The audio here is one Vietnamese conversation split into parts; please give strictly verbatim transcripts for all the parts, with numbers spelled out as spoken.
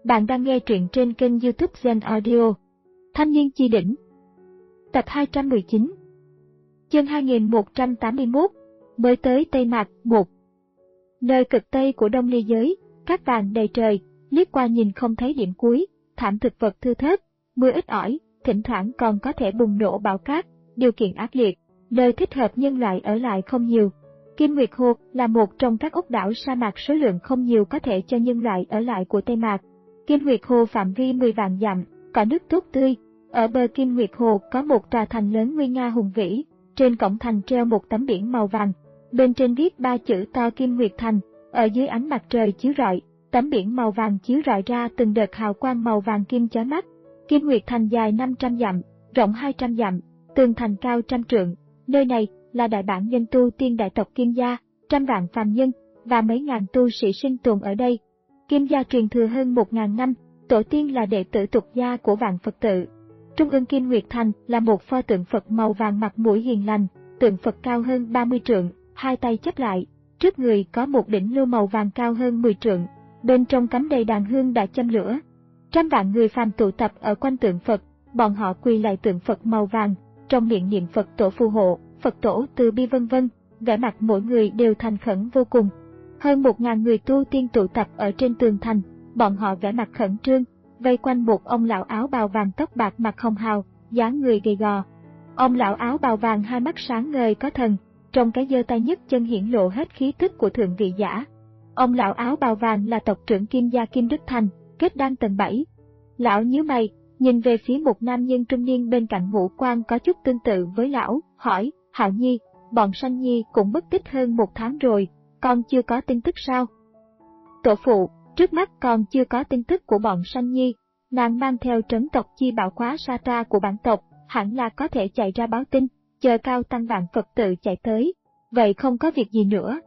Bạn đang nghe truyện trên kênh YouTube Zen Audio. Thanh niên chi đỉnh. Tập hai trăm mười chín. Chương hai nghìn một trăm tám mươi mốt. Mới tới Tây Mạc. một. Nơi cực Tây của Đông Ly giới, cát vàng đầy trời, liếc qua nhìn không thấy điểm cuối, thảm thực vật thưa thớt, mưa ít ỏi, thỉnh thoảng còn có thể bùng nổ bão cát, điều kiện ác liệt, nơi thích hợp nhân loại ở lại không nhiều. Kim Nguyệt Hồ là một trong các ốc đảo sa mạc số lượng không nhiều có thể cho nhân loại ở lại của Tây Mạc. Kim Nguyệt Hồ phạm vi mười vạn dặm, có nước tốt tươi. Ở bờ Kim Nguyệt Hồ có một tòa thành lớn nguy nga hùng vĩ, trên cổng thành treo một tấm biển màu vàng, bên trên viết ba chữ to Kim Nguyệt Thành. Ở dưới ánh mặt trời chiếu rọi, tấm biển màu vàng chiếu rọi ra từng đợt hào quang màu vàng kim chói mắt. Kim Nguyệt Thành dài năm trăm dặm, rộng hai trăm dặm, tường thành cao trăm trượng. Nơi này là đại bản doanh tu tiên đại tộc Kim gia, trăm vạn phàm nhân và mấy ngàn tu sĩ sinh tồn ở đây. Kim gia truyền thừa hơn một ngàn năm, tổ tiên là đệ tử tục gia của Vạn Phật tự. Trung ương Kim Nguyệt Thành là một pho tượng Phật màu vàng mặt mũi hiền lành, tượng Phật cao hơn ba mươi trượng, hai tay chắp lại, trước người có một đỉnh lưu màu vàng cao hơn mười trượng, bên trong cắm đầy đàn hương đã châm lửa. Trăm vạn người phàm tụ tập ở quanh tượng Phật, bọn họ quỳ lại tượng Phật màu vàng, trong miệng niệm Phật tổ phù hộ, Phật tổ từ bi vân vân, vẻ mặt mỗi người đều thành khẩn vô cùng. Hơn một ngàn người tu tiên tụ tập ở trên tường thành, bọn họ vẻ mặt khẩn trương, vây quanh một ông lão áo bào vàng tóc bạc mặt hồng hào, dáng người gầy gò. Ông lão áo bào vàng hai mắt sáng ngời có thần, trong cái giơ tay nhấc chân hiển lộ hết khí tức của thượng vị giả. Ông lão áo bào vàng là tộc trưởng Kim gia Kim Đức Thành, kết đan tầng bảy. Lão nhíu mày, nhìn về phía một nam nhân trung niên bên cạnh ngũ quan có chút tương tự với lão, hỏi: Hạo Nhi, bọn Sanh Nhi cũng mất tích hơn một tháng rồi, con chưa có tin tức sao? Tổ phụ, trước mắt còn chưa có tin tức của bọn Sanh Nhi, nàng mang theo trấn tộc chi bảo khóa sa tra của bản tộc, hẳn là có thể chạy ra báo tin, chờ cao tăng Vạn Phật tự chạy tới, vậy không có việc gì nữa.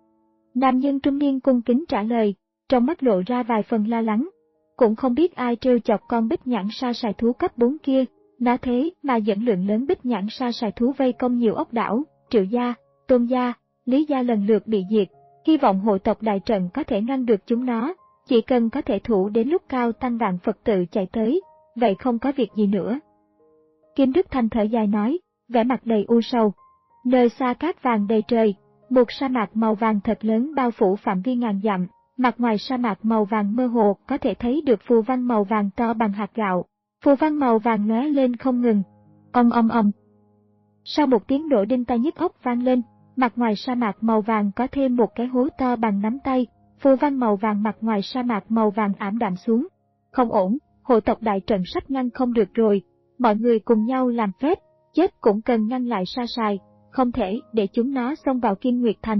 Nam nhân trung niên cung kính trả lời, trong mắt lộ ra vài phần lo lắng. Cũng không biết ai trêu chọc con bích nhãn sa sài thú cấp bốn kia, nó thế mà dẫn lượng lớn bích nhãn sa sài thú vây công nhiều ốc đảo, Triệu gia, Tôn gia, Lý gia lần lượt bị diệt. Hy vọng hộ tộc đại trận có thể ngăn được chúng nó, chỉ cần có thể thủ đến lúc cao tăng Vạn Phật tự chạy tới, vậy không có việc gì nữa. Kim Đức Thành thở dài nói, vẻ mặt đầy u sầu. Nơi xa cát vàng đầy trời, một sa mạc màu vàng thật lớn bao phủ phạm vi ngàn dặm, mặt ngoài sa mạc màu vàng mơ hồ có thể thấy được phù văn màu vàng to bằng hạt gạo. Phù văn màu vàng lóe lên không ngừng. Ong ong ong. Sau một tiếng nổ đinh tai nhức óc vang lên, mặt ngoài sa mạc màu vàng có thêm một cái hố to bằng nắm tay, phù văn màu vàng mặt ngoài sa mạc màu vàng ảm đạm xuống. Không ổn, hộ tộc đại trận sắp ngăn không được rồi, mọi người cùng nhau làm phép, chết cũng cần ngăn lại sa sài, không thể để chúng nó xông vào Kim Nguyệt Thành.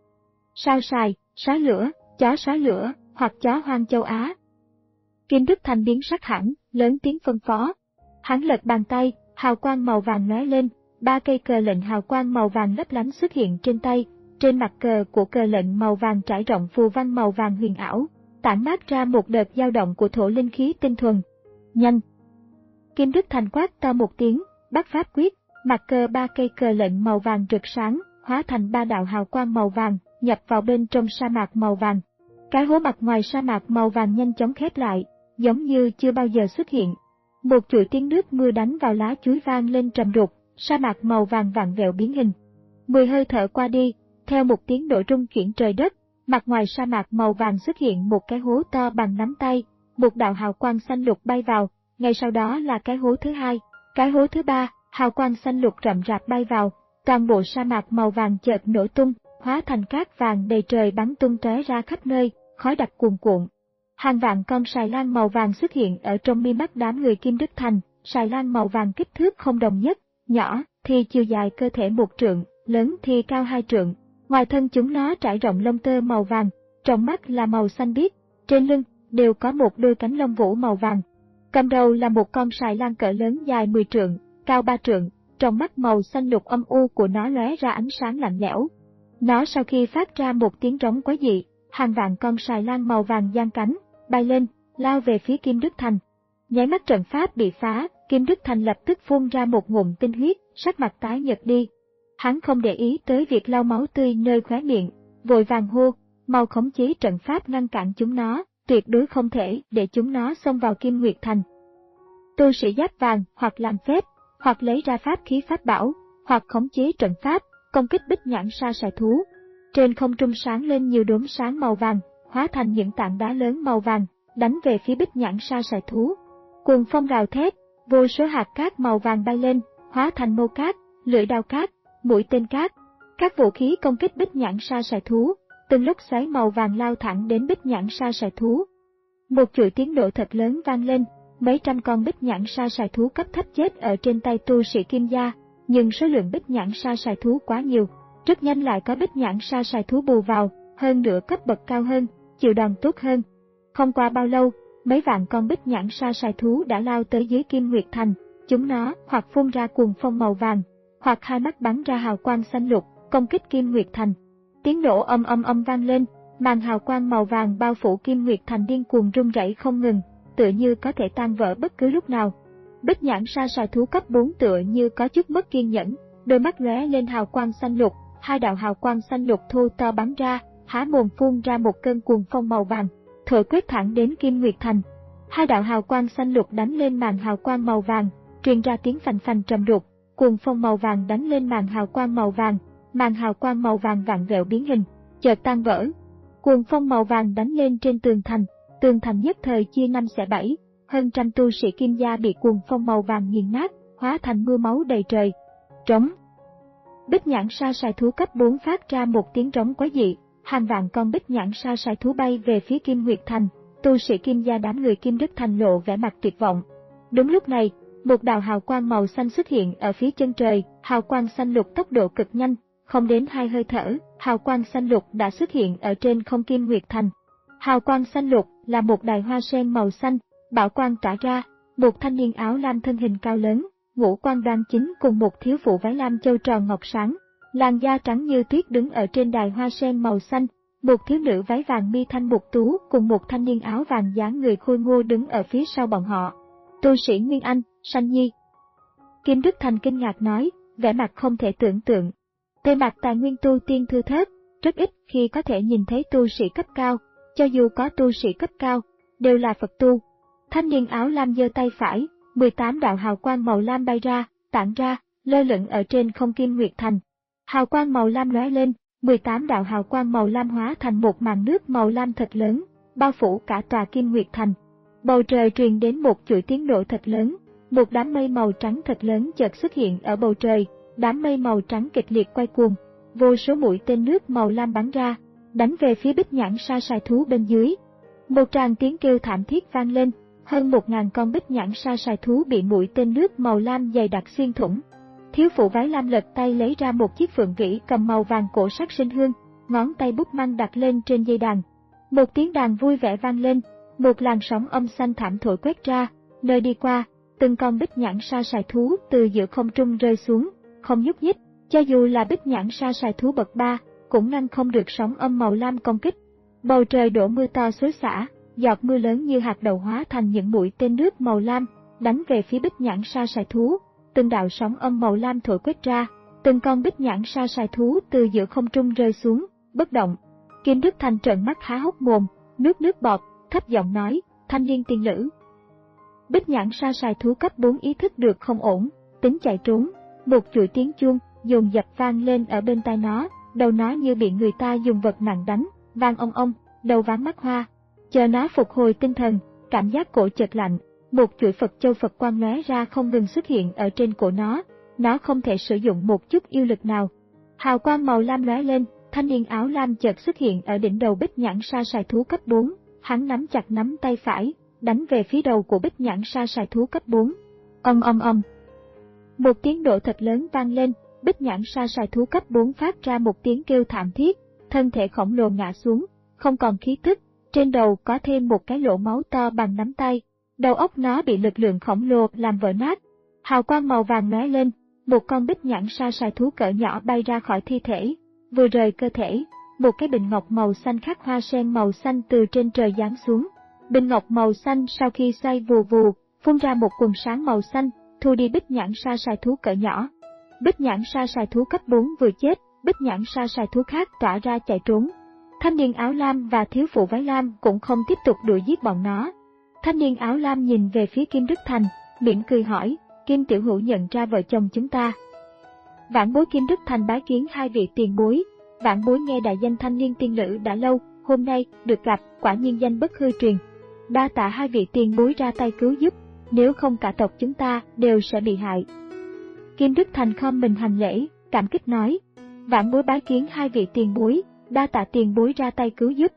Sao sài, xóa lửa, chó xóa lửa, hoặc chó hoang châu Á. Kim Đức Thành biến sắc hẳn, lớn tiếng phân phó. Hắn lật bàn tay, hào quang màu vàng lóe lên, ba cây cờ lệnh hào quang màu vàng lấp lánh xuất hiện trên tay, trên mặt cờ của cờ lệnh màu vàng trải rộng phù văn màu vàng huyền ảo, tản mát ra một đợt dao động của thổ linh khí tinh thuần. Nhanh! Kim Đức Thành quát to một tiếng, bắt pháp quyết, mặt cờ ba cây cờ lệnh màu vàng rực sáng, hóa thành ba đạo hào quang màu vàng, nhập vào bên trong sa mạc màu vàng. Cái hố mặt ngoài sa mạc màu vàng nhanh chóng khép lại, giống như chưa bao giờ xuất hiện. Một chuỗi tiếng nước mưa đánh vào lá chuối vang lên trầm đục, sa mạc màu vàng vặn vẹo biến hình. Mười hơi thở qua đi, theo một tiếng nổ rung chuyển trời đất, mặt ngoài sa mạc màu vàng xuất hiện một cái hố to bằng nắm tay, một đạo hào quang xanh lục bay vào, ngay sau đó là cái hố thứ hai, cái hố thứ ba, hào quang xanh lục rậm rạp bay vào, toàn bộ sa mạc màu vàng chợt nổ tung, hóa thành cát vàng đầy trời bắn tung tóe ra khắp nơi, khói đặc cuồn cuộn. Hàng vạn con sài lan màu vàng xuất hiện ở trong mi mắt đám người Kim Đức Thành, sài lan màu vàng kích thước không đồng nhất, nhỏ thì chiều dài cơ thể một trượng, lớn thì cao hai trượng. Ngoài thân chúng nó trải rộng lông tơ màu vàng, trong mắt là màu xanh biếc, trên lưng đều có một đôi cánh lông vũ màu vàng. Cầm đầu là một con sài lan cỡ lớn dài mười trượng, cao ba trượng, trong mắt màu xanh lục âm u của nó lóe ra ánh sáng lạnh lẽo. Nó sau khi phát ra một tiếng rống quái dị, hàng vạn con sài lan màu vàng giang cánh, bay lên, lao về phía Kim Đức Thành. Nháy mắt trận pháp bị phá, Kim Đức Thành lập tức phun ra một ngụm tinh huyết, sắc mặt tái nhợt đi. Hắn không để ý tới việc lau máu tươi nơi khóe miệng, vội vàng hô, mau khống chế trận pháp ngăn cản chúng nó, tuyệt đối không thể để chúng nó xông vào Kim Nguyệt Thành. Tu sĩ giáp vàng hoặc làm phép, hoặc lấy ra pháp khí pháp bảo, hoặc khống chế trận pháp, công kích bích nhãn sa sài thú. Trên không trung sáng lên nhiều đốm sáng màu vàng, hóa thành những tảng đá lớn màu vàng, đánh về phía bích nhãn sa sài thú. Cuồng phong gào thét, vô số hạt cát màu vàng bay lên, hóa thành mâu cát, lưỡi đao cát, mũi tên cát. Các vũ khí công kích bích nhãn sa sài thú, từng lốc xoáy màu vàng lao thẳng đến bích nhãn sa sài thú. Một chuỗi tiếng nổ thật lớn vang lên, mấy trăm con bích nhãn sa sài thú cấp thấp chết ở trên tay tu sĩ Kim gia, nhưng số lượng bích nhãn sa sài thú quá nhiều, rất nhanh lại có bích nhãn sa sài thú bù vào, hơn nữa cấp bậc cao hơn, chịu đòn tốt hơn. Không qua bao lâu, mấy vạn con bích nhãn sa sài thú đã lao tới dưới Kim Nguyệt Thành, chúng nó hoặc phun ra cuồng phong màu vàng, hoặc hai mắt bắn ra hào quang xanh lục, công kích Kim Nguyệt Thành. Tiếng nổ âm âm âm vang lên, màn hào quang màu vàng bao phủ Kim Nguyệt Thành điên cuồng rung rẩy không ngừng, tựa như có thể tan vỡ bất cứ lúc nào. Bích nhãn sa sài thú cấp bốn tựa như có chút mất kiên nhẫn, đôi mắt lóe lên hào quang xanh lục, hai đạo hào quang xanh lục thô to bắn ra, há mồm phun ra một cơn cuồng phong màu vàng, thổi quét thẳng đến Kim Nguyệt Thành. Hai đạo hào quang xanh lục đánh lên màn hào quang màu vàng, truyền ra tiếng phành phành trầm đục, cuồng phong màu vàng đánh lên màn hào quang màu vàng, màn hào quang màu vàng vặn vẹo biến hình, chợt tan vỡ. Cuồng phong màu vàng đánh lên trên tường thành, tường thành nhất thời chia năm xẻ bảy, hơn trăm tu sĩ Kim gia bị cuồng phong màu vàng nghiền nát, hóa thành mưa máu đầy trời. Trống. Bích nhãn sa sài thú cấp bốn phát ra một tiếng trống quái dị, hàng vạn con bích nhãn sa sài thú bay về phía Kim Nguyệt Thành, tu sĩ Kim gia đám người Kim Đức Thành lộ vẻ mặt tuyệt vọng. Đúng lúc này, một đạo hào quang màu xanh xuất hiện ở phía chân trời, hào quang xanh lục tốc độ cực nhanh, không đến hai hơi thở, hào quang xanh lục đã xuất hiện ở trên không Kim Nguyệt Thành. Hào quang xanh lục là một đài hoa sen màu xanh, bảo quang tỏa ra, một thanh niên áo lam thân hình cao lớn, ngũ quan đoan chính cùng một thiếu phụ váy lam châu tròn ngọc sáng, làn da trắng như tuyết đứng ở trên đài hoa sen màu xanh, một thiếu nữ váy vàng mi thanh mục tú cùng một thanh niên áo vàng dáng người khôi ngô đứng ở phía sau bọn họ. Tu sĩ Nguyên Anh, Sanh Nhi. Kim Đức Thành kinh ngạc nói, vẻ mặt không thể tưởng tượng. Tề Mạc tài nguyên tu tiên thưa thớt, rất ít khi có thể nhìn thấy tu sĩ cấp cao, cho dù có tu sĩ cấp cao, đều là Phật tu. Thanh niên áo lam giơ tay phải, mười tám đạo hào quang màu lam bay ra, tản ra, lơ lửng ở trên không Kim Nguyệt Thành. Hào quang màu lam lóe lên, mười tám đạo hào quang màu lam hóa thành một màn nước màu lam thật lớn, bao phủ cả tòa Kim Nguyệt Thành. Bầu trời truyền đến một chuỗi tiếng nổ thật lớn, một đám mây màu trắng thật lớn chợt xuất hiện ở bầu trời, đám mây màu trắng kịch liệt quay cuồng, vô số mũi tên nước màu lam bắn ra, đánh về phía bích nhãn sa sài thú bên dưới. Một tràng tiếng kêu thảm thiết vang lên, hơn một ngàn con bích nhãn sa sài thú bị mũi tên nước màu lam dày đặc xuyên thủng. Thiếu phụ váy lam lật tay lấy ra một chiếc phượng vĩ cầm màu vàng cổ sắc sinh hương, ngón tay bút măng đặt lên trên dây đàn. Một tiếng đàn vui vẻ vang lên, một làn sóng âm xanh thảm thổi quét ra, nơi đi qua, từng con bích nhãn sa sài thú từ giữa không trung rơi xuống, không nhúc nhích, cho dù là bích nhãn sa sài thú bậc ba, cũng ngăn không được sóng âm màu lam công kích. Bầu trời đổ mưa to xối xả, giọt mưa lớn như hạt đậu hóa thành những mũi tên nước màu lam, đánh về phía bích nhãn sa sài thú. Từng đạo sóng âm màu lam thổi quét ra, từng con bích nhãn sa sài thú từ giữa không trung rơi xuống, bất động. Kim Đức Thành trợn mắt há hốc mồm, nuốt nước bọt, thấp giọng nói, thanh niên tiên nữ. Bích nhãn sa sài thú cấp bốn ý thức được không ổn, tính chạy trốn, một chuỗi tiếng chuông dồn dập vang lên ở bên tai nó, đầu nó như bị người ta dùng vật nặng đánh, vang ong ong, đầu váng mắt hoa. Chờ nó phục hồi tinh thần, cảm giác cổ chợt lạnh, một chuỗi Phật châu Phật quang lóe ra không ngừng xuất hiện ở trên cổ nó, nó không thể sử dụng một chút yêu lực nào. Hào quang màu lam lóe lên, thanh niên áo lam chợt xuất hiện ở đỉnh đầu bích nhãn sa sài thú cấp bốn, hắn nắm chặt nắm tay phải, đánh về phía đầu của bích nhãn sa sài thú cấp bốn. Ầm ầm ầm. Một tiếng nổ thật lớn vang lên, bích nhãn sa sài thú cấp bốn phát ra một tiếng kêu thảm thiết, thân thể khổng lồ ngã xuống, không còn khí tức, trên đầu có thêm một cái lỗ máu to bằng nắm tay. Đầu óc nó bị lực lượng khổng lồ làm vỡ nát. Hào quang màu vàng lóe lên, một con bích nhãn sa sài thú cỡ nhỏ bay ra khỏi thi thể, vừa rời cơ thể, một cái bình ngọc màu xanh khắc hoa sen màu xanh từ trên trời giáng xuống. Bình ngọc màu xanh sau khi xoay vù vù, phun ra một quầng sáng màu xanh, thu đi bích nhãn sa sài thú cỡ nhỏ. Bích nhãn sa sài thú cấp bốn vừa chết, bích nhãn sa sài thú khác tỏa ra chạy trốn. Thanh niên áo lam và thiếu phụ váy lam cũng không tiếp tục đuổi giết bọn nó. Thanh niên áo lam nhìn về phía Kim Đức Thành, mỉm cười hỏi, Kim tiểu hữu nhận ra vợ chồng chúng ta. Vãn bối Kim Đức Thành bái kiến hai vị tiền bối. Vãn bối nghe đại danh thanh niên tiên lữ đã lâu, hôm nay được gặp, quả nhiên danh bất hư truyền. Đa tạ hai vị tiền bối ra tay cứu giúp, nếu không cả tộc chúng ta đều sẽ bị hại. Kim Đức Thành khom mình hành lễ, cảm kích nói, vãn bối bái kiến hai vị tiền bối, đa tạ tiền bối ra tay cứu giúp.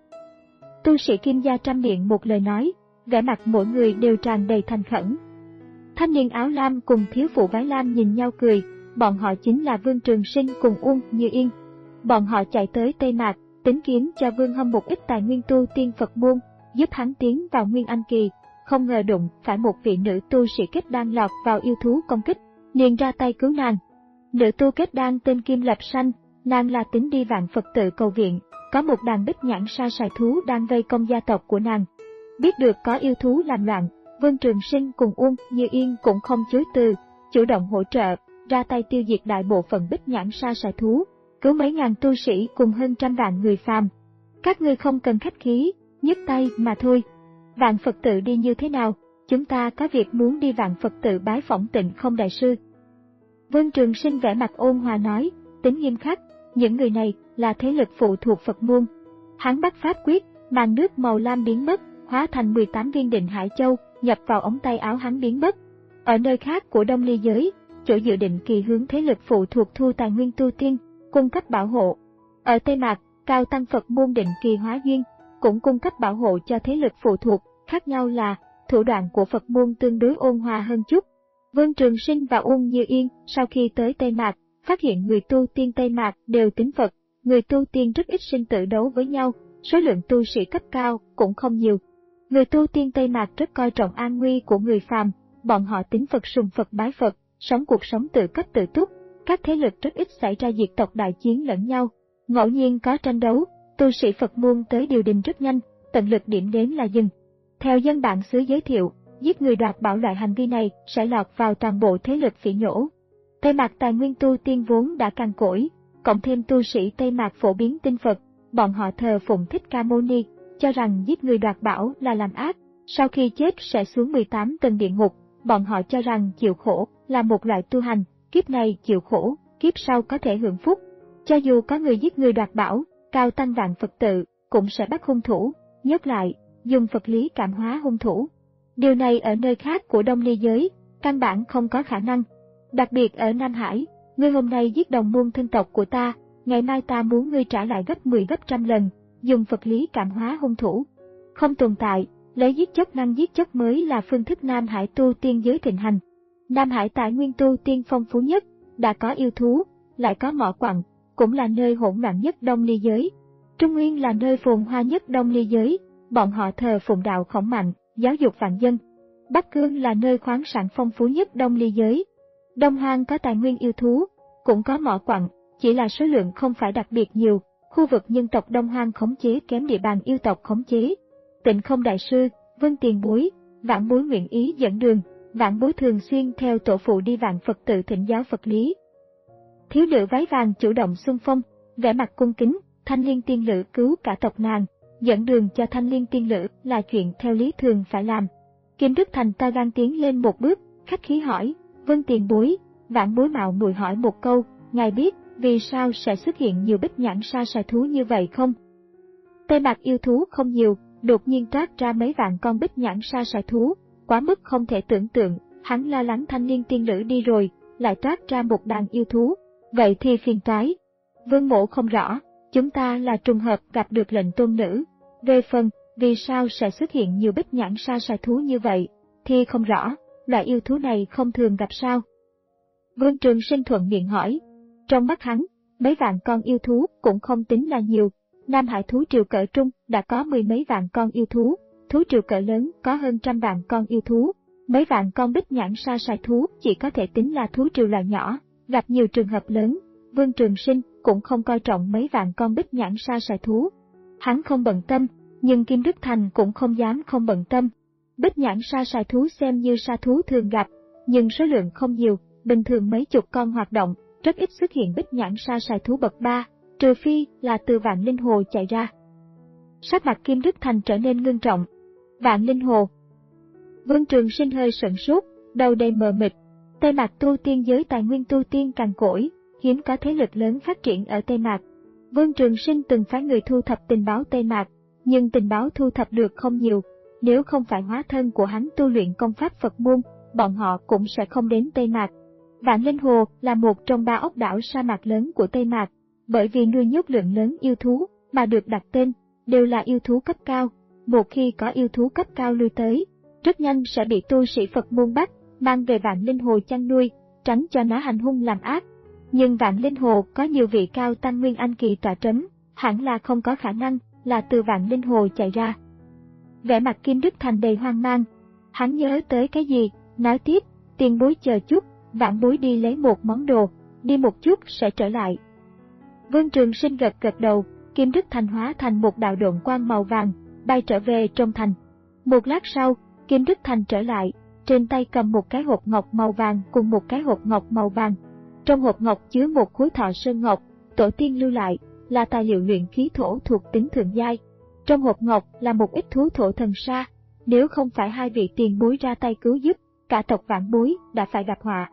Tu sĩ Kim gia trăm miệng một lời nói, vẻ mặt mỗi người đều tràn đầy thành khẩn. Thanh niên áo lam cùng thiếu phụ váy lam nhìn nhau cười, bọn họ chính là Vương Trường Sinh cùng Uông Như Yên. Bọn họ chạy tới Tây Mạc, tính kiếm cho Vương Hâm một ít tài nguyên tu tiên Phật môn, giúp hắn tiến vào Nguyên Anh kỳ, không ngờ đụng phải một vị nữ tu sĩ kết đan lọt vào yêu thú công kích, liền ra tay cứu nàng. Nữ tu kết đan tên Kim Lập Sanh, nàng là tính đi vạn Phật tự cầu viện, có một đàn bích nhãn sa sài thú đang vây công gia tộc của nàng. Biết được có yêu thú làm loạn, Vương Trường Sinh cùng Uông Như Yên cũng không chối từ, chủ động hỗ trợ, ra tay tiêu diệt đại bộ phận bích nhãn sa sài thú, cứu mấy ngàn tu sĩ cùng hơn trăm vạn người phàm. Các ngươi không cần khách khí, nhấc tay mà thôi. Vạn Phật tự đi như thế nào? Chúng ta có việc muốn đi Vạn Phật tự bái phỏng Tịnh Không đại sư. Vương Trường Sinh vẻ mặt ôn hòa nói, tính nghiêm khắc, những người này là thế lực phụ thuộc Phật môn. Hắn bắt pháp quyết, màn nước màu lam biến mất, hóa thành mười tám viên định hải châu, nhập vào ống tay áo hắn biến mất. Ở nơi khác của Đông Ly giới, chỗ dự định kỳ hướng thế lực phụ thuộc thu tài nguyên tu tiên, cung cấp bảo hộ. Ở Tây Mạc, Cao Tăng Phật môn định kỳ hóa duyên, cũng cung cấp bảo hộ cho thế lực phụ thuộc, khác nhau là thủ đoạn của Phật môn tương đối ôn hòa hơn chút. Vương Trường Sinh và Uông Như Yên sau khi tới Tây Mạc, phát hiện người tu tiên Tây Mạc đều tín Phật, người tu tiên rất ít sinh tử đấu với nhau, số lượng tu sĩ cấp cao cũng không nhiều. Người tu tiên Tây Mạc rất coi trọng an nguy của người phàm, bọn họ tín Phật sùng Phật bái Phật, sống cuộc sống tự cấp tự túc, các thế lực rất ít xảy ra diệt tộc đại chiến lẫn nhau. Ngẫu nhiên có tranh đấu, tu sĩ Phật môn tới điều đình rất nhanh, tận lực điểm đến là dừng. Theo dân bản xứ giới thiệu, giết người đoạt bảo loại hành vi này sẽ lọt vào toàn bộ thế lực phỉ nhổ. Tây Mạc tài nguyên tu tiên vốn đã cằn cỗi, cộng thêm tu sĩ Tây Mạc phổ biến tin Phật, bọn họ thờ phụng Thích Ca Mâu Ni, cho rằng giết người đoạt bảo là làm ác, sau khi chết sẽ xuống mười tám tầng địa ngục, bọn họ cho rằng chịu khổ là một loại tu hành, kiếp này chịu khổ, kiếp sau có thể hưởng phúc. Cho dù có người giết người đoạt bảo, Cao Tăng Vạn Phật tự cũng sẽ bắt hung thủ, nhốt lại, dùng Phật lý cảm hóa hung thủ. Điều này ở nơi khác của Đông Ly giới, căn bản không có khả năng. Đặc biệt ở Nam Hải, ngươi hôm nay giết đồng môn thân tộc của ta, ngày mai ta muốn ngươi trả lại gấp mười gấp trăm lần, dùng Phật lý cảm hóa hung thủ. Không tồn tại, lấy giết chóc năng giết chóc mới là phương thức Nam Hải tu tiên giới thịnh hành. Nam Hải tài nguyên tu tiên phong phú nhất, đã có yêu thú, lại có mỏ quặng, cũng là nơi hỗn loạn nhất Đông Ly giới. Trung Nguyên là nơi phồn hoa nhất Đông Ly giới, bọn họ thờ phụng đạo khổng mạnh, giáo dục vạn dân. Bắc Cương là nơi khoáng sản phong phú nhất Đông Ly giới. Đông Hoang có tài nguyên yêu thú, cũng có mỏ quặng, chỉ là số lượng không phải đặc biệt nhiều, khu vực nhân tộc Đông Hoang khống chế kém địa bàn yêu tộc khống chế. Tịnh Không đại sư, Vân tiền bối, vãn bối nguyện ý dẫn đường, vãn bối thường xuyên theo tổ phụ đi Vạn Phật tự thỉnh giáo Phật lý. Thiếu nữ váy vàng chủ động xung phong, vẻ mặt cung kính, Thanh Liên tiên lữ cứu cả tộc nàng, dẫn đường cho Thanh Liên tiên lữ là chuyện theo lý thường phải làm. Kim Đức Thành ta gan tiến lên một bước, khách khí hỏi, Vân tiền bối, vãn bối mạo muội hỏi một câu, ngài biết vì sao sẽ xuất hiện nhiều bích nhãn sa sài thú như vậy không? Tây Mạc yêu thú không nhiều, đột nhiên toát ra mấy vạn con bích nhãn sa sài thú, quá mức không thể tưởng tượng, hắn lo lắng Thanh Liên tiên lữ đi rồi, lại toát ra một đàn yêu thú, vậy thì phiền toái. Vương mộ không rõ, chúng ta là trùng hợp gặp được lệnh tôn nữ, về phần vì sao sẽ xuất hiện nhiều bích nhãn sa sài thú như vậy, thì không rõ, loại yêu thú này không thường gặp sao? Vương Trường Sinh thuận miệng hỏi, trong mắt hắn, mấy vạn con yêu thú cũng không tính là nhiều, Nam Hải thú triều cỡ trung đã có mười mấy vạn con yêu thú, thú triều cỡ lớn có hơn trăm vạn con yêu thú, mấy vạn con bích nhãn sa sài thú chỉ có thể tính là thú triều loại nhỏ, gặp nhiều trường hợp lớn, Vương Trường Sinh cũng không coi trọng mấy vạn con bích nhãn sa sài thú. Hắn không bận tâm, nhưng Kim Đức Thành cũng không dám không bận tâm. Bích nhãn sa sài thú xem như sa thú thường gặp, nhưng số lượng không nhiều, bình thường mấy chục con hoạt động, rất ít xuất hiện bích nhãn sa sài thú bậc ba, trừ phi là từ Vạn Linh Hồ chạy ra. Sắc mặt Kim Đức Thành trở nên ngưng trọng. Vạn Linh Hồ. Vương Trường Sinh hơi sửng sốt, đầu đầy mờ mịt. Tây Mạc tu tiên giới tài nguyên tu tiên cằn cỗi, hiếm có thế lực lớn phát triển ở Tây Mạc. Vương Trường Sinh từng phái người thu thập tình báo Tây Mạc, nhưng tình báo thu thập được không nhiều. Nếu không phải hóa thân của hắn tu luyện công pháp Phật môn, bọn họ cũng sẽ không đến Tây Mạc. Vạn Linh Hồ là một trong ba ốc đảo sa mạc lớn của Tây Mạc, bởi vì nuôi nhốt lượng lớn yêu thú mà được đặt tên, đều là yêu thú cấp cao. Một khi có yêu thú cấp cao lui tới, rất nhanh sẽ bị tu sĩ Phật môn bắt, mang về Vạn Linh Hồ chăn nuôi, tránh cho nó hành hung làm ác. Nhưng Vạn Linh Hồ có nhiều vị cao tăng Nguyên Anh kỳ tọa trấn, hẳn là không có khả năng là từ Vạn Linh Hồ chạy ra. Vẻ mặt Kim Đức Thành đầy hoang mang. Hắn nhớ tới cái gì, nói tiếp, tiền bối chờ chút, vãn bối đi lấy một món đồ, đi một chút sẽ trở lại. Vương Trường Sinh gật gật đầu, Kim Đức Thành hóa thành một đạo độn quang màu vàng, bay trở về trong thành. Một lát sau, Kim Đức Thành trở lại, trên tay cầm một cái hộp ngọc màu vàng cùng một cái hộp ngọc màu vàng. Trong hộp ngọc chứa một khối thọ sơn ngọc, tổ tiên lưu lại, là tài liệu luyện khí thổ thuộc tính thượng giai. Trong hộp ngọc là một ít thú thổ thần sa, nếu không phải hai vị tiền bối ra tay cứu giúp, cả tộc vãn bối đã phải gặp họa.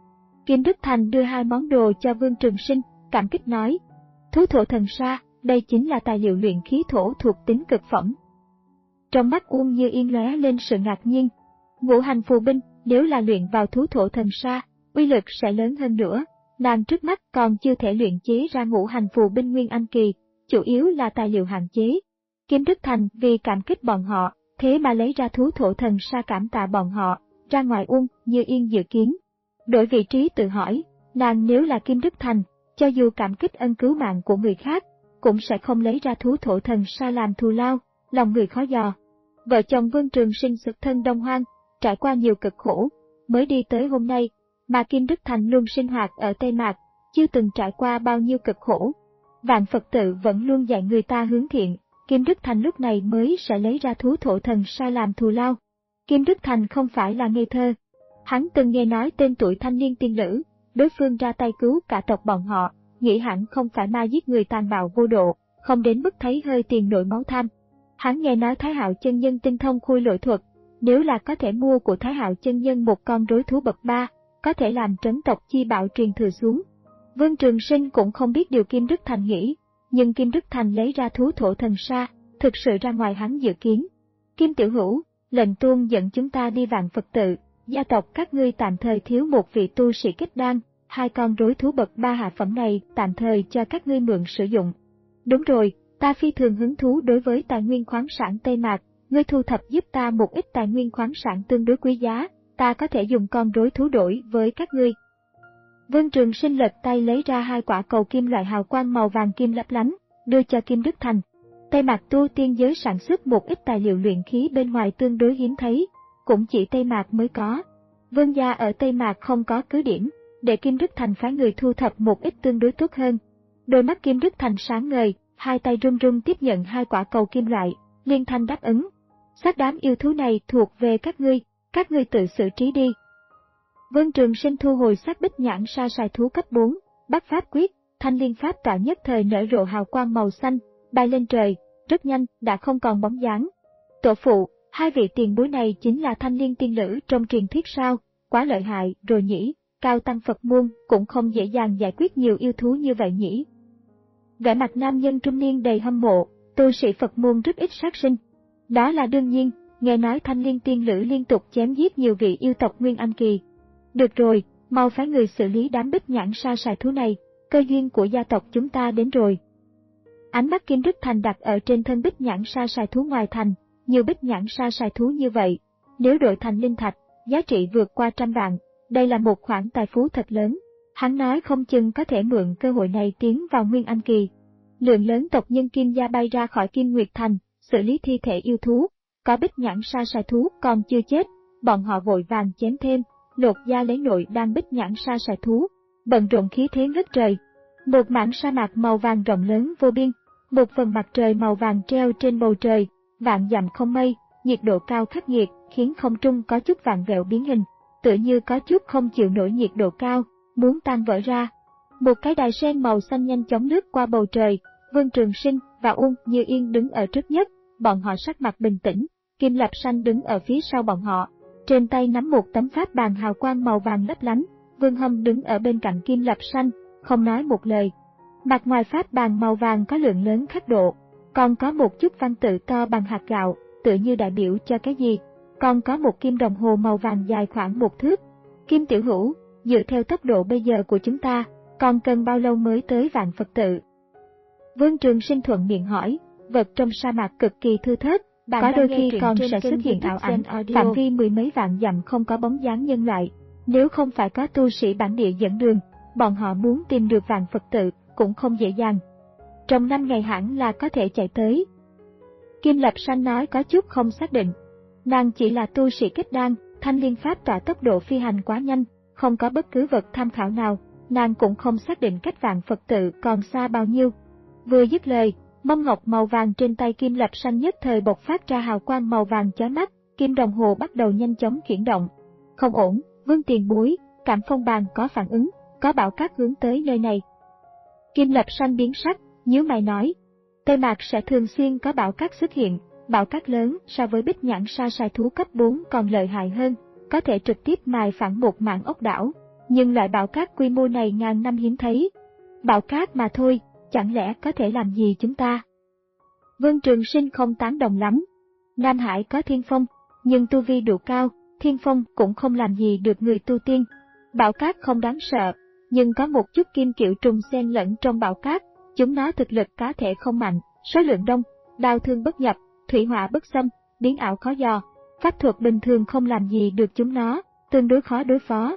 Kim Đức Thành đưa hai món đồ cho Vương Trường Sinh, cảm kích nói, thú thổ thần sa, đây chính là tài liệu luyện khí thổ thuộc tính cực phẩm. Trong mắt Uông Như Yên lóe lên sự ngạc nhiên. Ngũ hành phù binh, nếu là luyện vào thú thổ thần sa, uy lực sẽ lớn hơn nữa. Nàng trước mắt còn chưa thể luyện chế ra ngũ hành phù binh Nguyên Anh kỳ, chủ yếu là tài liệu hạn chế. Kim Đức Thành vì cảm kích bọn họ, thế mà lấy ra thú thổ thần sa cảm tạ bọn họ, ra ngoài Uông Như Yên dự kiến. Đổi vị trí tự hỏi, nàng nếu là Kim Đức Thành, cho dù cảm kích ân cứu mạng của người khác, cũng sẽ không lấy ra thú thổ thần sa làm thù lao, lòng người khó dò. Vợ chồng Vương Trường Sinh xuất thân Đông Hoang, trải qua nhiều cực khổ, mới đi tới hôm nay, mà Kim Đức Thành luôn sinh hoạt ở Tây Mạc, chưa từng trải qua bao nhiêu cực khổ. Vạn Phật tự vẫn luôn dạy người ta hướng thiện, Kim Đức Thành lúc này mới sẽ lấy ra thú thổ thần sa làm thù lao. Kim Đức Thành không phải là ngây thơ. Hắn từng nghe nói tên tuổi thanh niên tiên lữ, đối phương ra tay cứu cả tộc bọn họ, nghĩ hẳn không phải ma giết người tàn bạo vô độ, không đến mức thấy hơi tiền nổi máu tham. Hắn nghe nói Thái Hạo chân nhân tinh thông khôi lỗi thuật, nếu là có thể mua của Thái Hạo chân nhân một con rối thú bậc ba, có thể làm trấn tộc chi bảo truyền thừa xuống. Vương Trường Sinh cũng không biết điều Kim Đức Thành nghĩ, nhưng Kim Đức Thành lấy ra thú thổ thần sa, thực sự ra ngoài hắn dự kiến. Kim Tiểu Hữu, lệnh tuôn dẫn chúng ta đi Vạn Phật tự, gia tộc các ngươi tạm thời thiếu một vị tu sĩ kết đan, hai con rối thú bậc ba hạ phẩm này tạm thời cho các ngươi mượn sử dụng. Đúng rồi, ta phi thường hứng thú đối với tài nguyên khoáng sản Tây Mạc, ngươi thu thập giúp ta một ít tài nguyên khoáng sản tương đối quý giá, ta có thể dùng con rối thú đổi với các ngươi. Vương Trường Sinh lật tay lấy ra hai quả cầu kim loại hào quang màu vàng kim lấp lánh, đưa cho Kim Đức Thành. Tây Mạc tu tiên giới sản xuất một ít tài liệu luyện khí bên ngoài tương đối hiếm thấy, cũng chỉ Tây Mạc mới có. Vương gia ở Tây Mạc không có cứ điểm, để Kim Đức Thành phái người thu thập một ít tương đối tốt hơn. Đôi mắt Kim Đức Thành sáng ngời, hai tay run run tiếp nhận hai quả cầu kim loại, liên thanh đáp ứng. Xác đám yêu thú này thuộc về các ngươi, các ngươi tự xử trí đi. Vương Trường Sinh thu hồi xác bích nhãn sa sài thú cấp bốn, bắt pháp quyết, thanh liên pháp tọa nhất thời nở rộ hào quang màu xanh, bay lên trời, rất nhanh đã không còn bóng dáng. Tổ phụ, hai vị tiền bối này chính là thanh liên tiên lữ trong truyền thuyết sao, quá lợi hại rồi nhỉ, cao tăng Phật môn cũng không dễ dàng giải quyết nhiều yêu thú như vậy nhỉ. Vẻ mặt nam nhân trung niên đầy hâm mộ, tu sĩ Phật môn rất ít sát sinh. Đó là đương nhiên, nghe nói thanh liên tiên lữ liên tục chém giết nhiều vị yêu tộc Nguyên Anh kỳ. Được rồi, mau phái người xử lý đám bích nhãn sa sài thú này, cơ duyên của gia tộc chúng ta đến rồi. Ánh mắt Kim Đức Thành đặt ở trên thân bích nhãn sa sài thú ngoài thành, nhiều bích nhãn sa sài thú như vậy, nếu đổi thành linh thạch, giá trị vượt qua trăm vạn, đây là một khoản tài phú thật lớn. Hắn nói không chừng có thể mượn cơ hội này tiến vào Nguyên Anh kỳ. Lượng lớn tộc nhân Kim gia bay ra khỏi Kim Nguyệt Thành, xử lý thi thể yêu thú, có bích nhãn sa sài thú còn chưa chết, bọn họ vội vàng chém thêm, lột da lấy nội đan bích nhãn sa sài thú, bận rộn khí thế ngất trời. Một mảng sa mạc màu vàng rộng lớn vô biên, một phần mặt trời màu vàng treo trên bầu trời, vạn dặm không mây, nhiệt độ cao khắc nghiệt khiến không trung có chút vặn vẹo biến hình, tựa như có chút không chịu nổi nhiệt độ cao, muốn tan vỡ ra. Một cái đài sen màu xanh nhanh chóng lướt qua bầu trời, Vương Trường Sinh và Uông Như Yên đứng ở trước nhất, bọn họ sắc mặt bình tĩnh, Kim Lập Sanh đứng ở phía sau bọn họ, trên tay nắm một tấm pháp bàn hào quang màu vàng lấp lánh. Vương Hâm đứng ở bên cạnh Kim Lập Sanh, không nói một lời. Mặt ngoài pháp bàn màu vàng có lượng lớn khắc độ, còn có một chút văn tự to bằng hạt gạo, tựa như đại biểu cho cái gì. Còn có một kim đồng hồ màu vàng dài khoảng một thước. Kim Tiểu Hữu, dựa theo tốc độ bây giờ của chúng ta, còn cần bao lâu mới tới vạn Phật tự? Vương Trường Sinh thuận miệng hỏi. Vật trong sa mạc cực kỳ thưa thớt, có đôi khi còn sẽ xuất hiện ảo ảnh, phạm vi mười mấy vạn dặm không có bóng dáng nhân loại. Nếu không phải có tu sĩ bản địa dẫn đường, bọn họ muốn tìm được vạn Phật tự cũng không dễ dàng. Trong năm ngày hẳn là có thể chạy tới. Kim Lập Sanh nói có chút không xác định. Nàng chỉ là tu sĩ kết đan, thanh liên pháp tỏa tốc độ phi hành quá nhanh, không có bất cứ vật tham khảo nào, nàng cũng không xác định cách vạn Phật tự còn xa bao nhiêu. Vừa dứt lời, mâm ngọc màu vàng trên tay Kim Lập Sanh nhất thời bộc phát ra hào quang màu vàng chói mắt, kim đồng hồ bắt đầu nhanh chóng chuyển động. Không ổn, Vương tiền bối, Cảm Phong bàn có phản ứng, có bão cát hướng tới nơi này. Kim Lập Sanh biến sắc, nhíu mày nói, Tây Mạc sẽ thường xuyên có bão cát xuất hiện, bão cát lớn so với bích nhãn sa sai thú cấp bốn còn lợi hại hơn, có thể trực tiếp mài phẳng một mảng ốc đảo, nhưng loại bão cát quy mô này ngàn năm hiếm thấy. Bão cát mà thôi, chẳng lẽ có thể làm gì chúng ta? Vương Trường Sinh không tán đồng lắm. Nam Hải có thiên phong, nhưng tu vi đủ cao, thiên phong cũng không làm gì được người tu tiên. Bão cát không đáng sợ, nhưng có một chút kim kiểu trùng xen lẫn trong bão cát, chúng nó thực lực cá thể không mạnh, số lượng đông, đao thương bất nhập, thủy hỏa bất xâm, biến ảo khó dò, pháp thuật bình thường không làm gì được chúng nó, tương đối khó đối phó.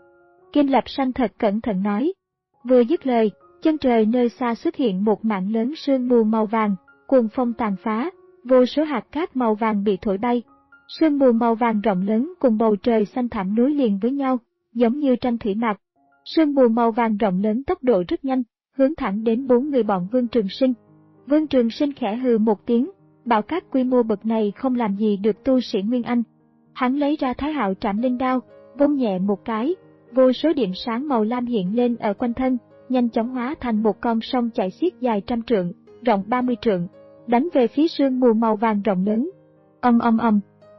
Kim Lập Sanh thật cẩn thận nói. Vừa dứt lời, chân trời nơi xa xuất hiện một mảng lớn sương mù màu vàng, cuồng phong tàn phá, vô số hạt cát màu vàng bị thổi bay. Sương mù màu vàng rộng lớn cùng bầu trời xanh thẳm nối liền với nhau, giống như tranh thủy mặc. Sương mù màu vàng rộng lớn tốc độ rất nhanh, hướng thẳng đến bốn người bọn Vương Trường Sinh. Vương Trường Sinh khẽ hừ một tiếng, bão cát quy mô bậc này không làm gì được tu sĩ Nguyên Anh. Hắn lấy ra Thái Hạo Trảm Linh Đao, vung nhẹ một cái, vô số điểm sáng màu lam hiện lên ở quanh thân, nhanh chóng hóa thành một con sông chảy xiết dài trăm trượng, rộng ba mươi trượng, đánh về phía sương mù màu vàng rộng lớn. Ầm ầm ầm.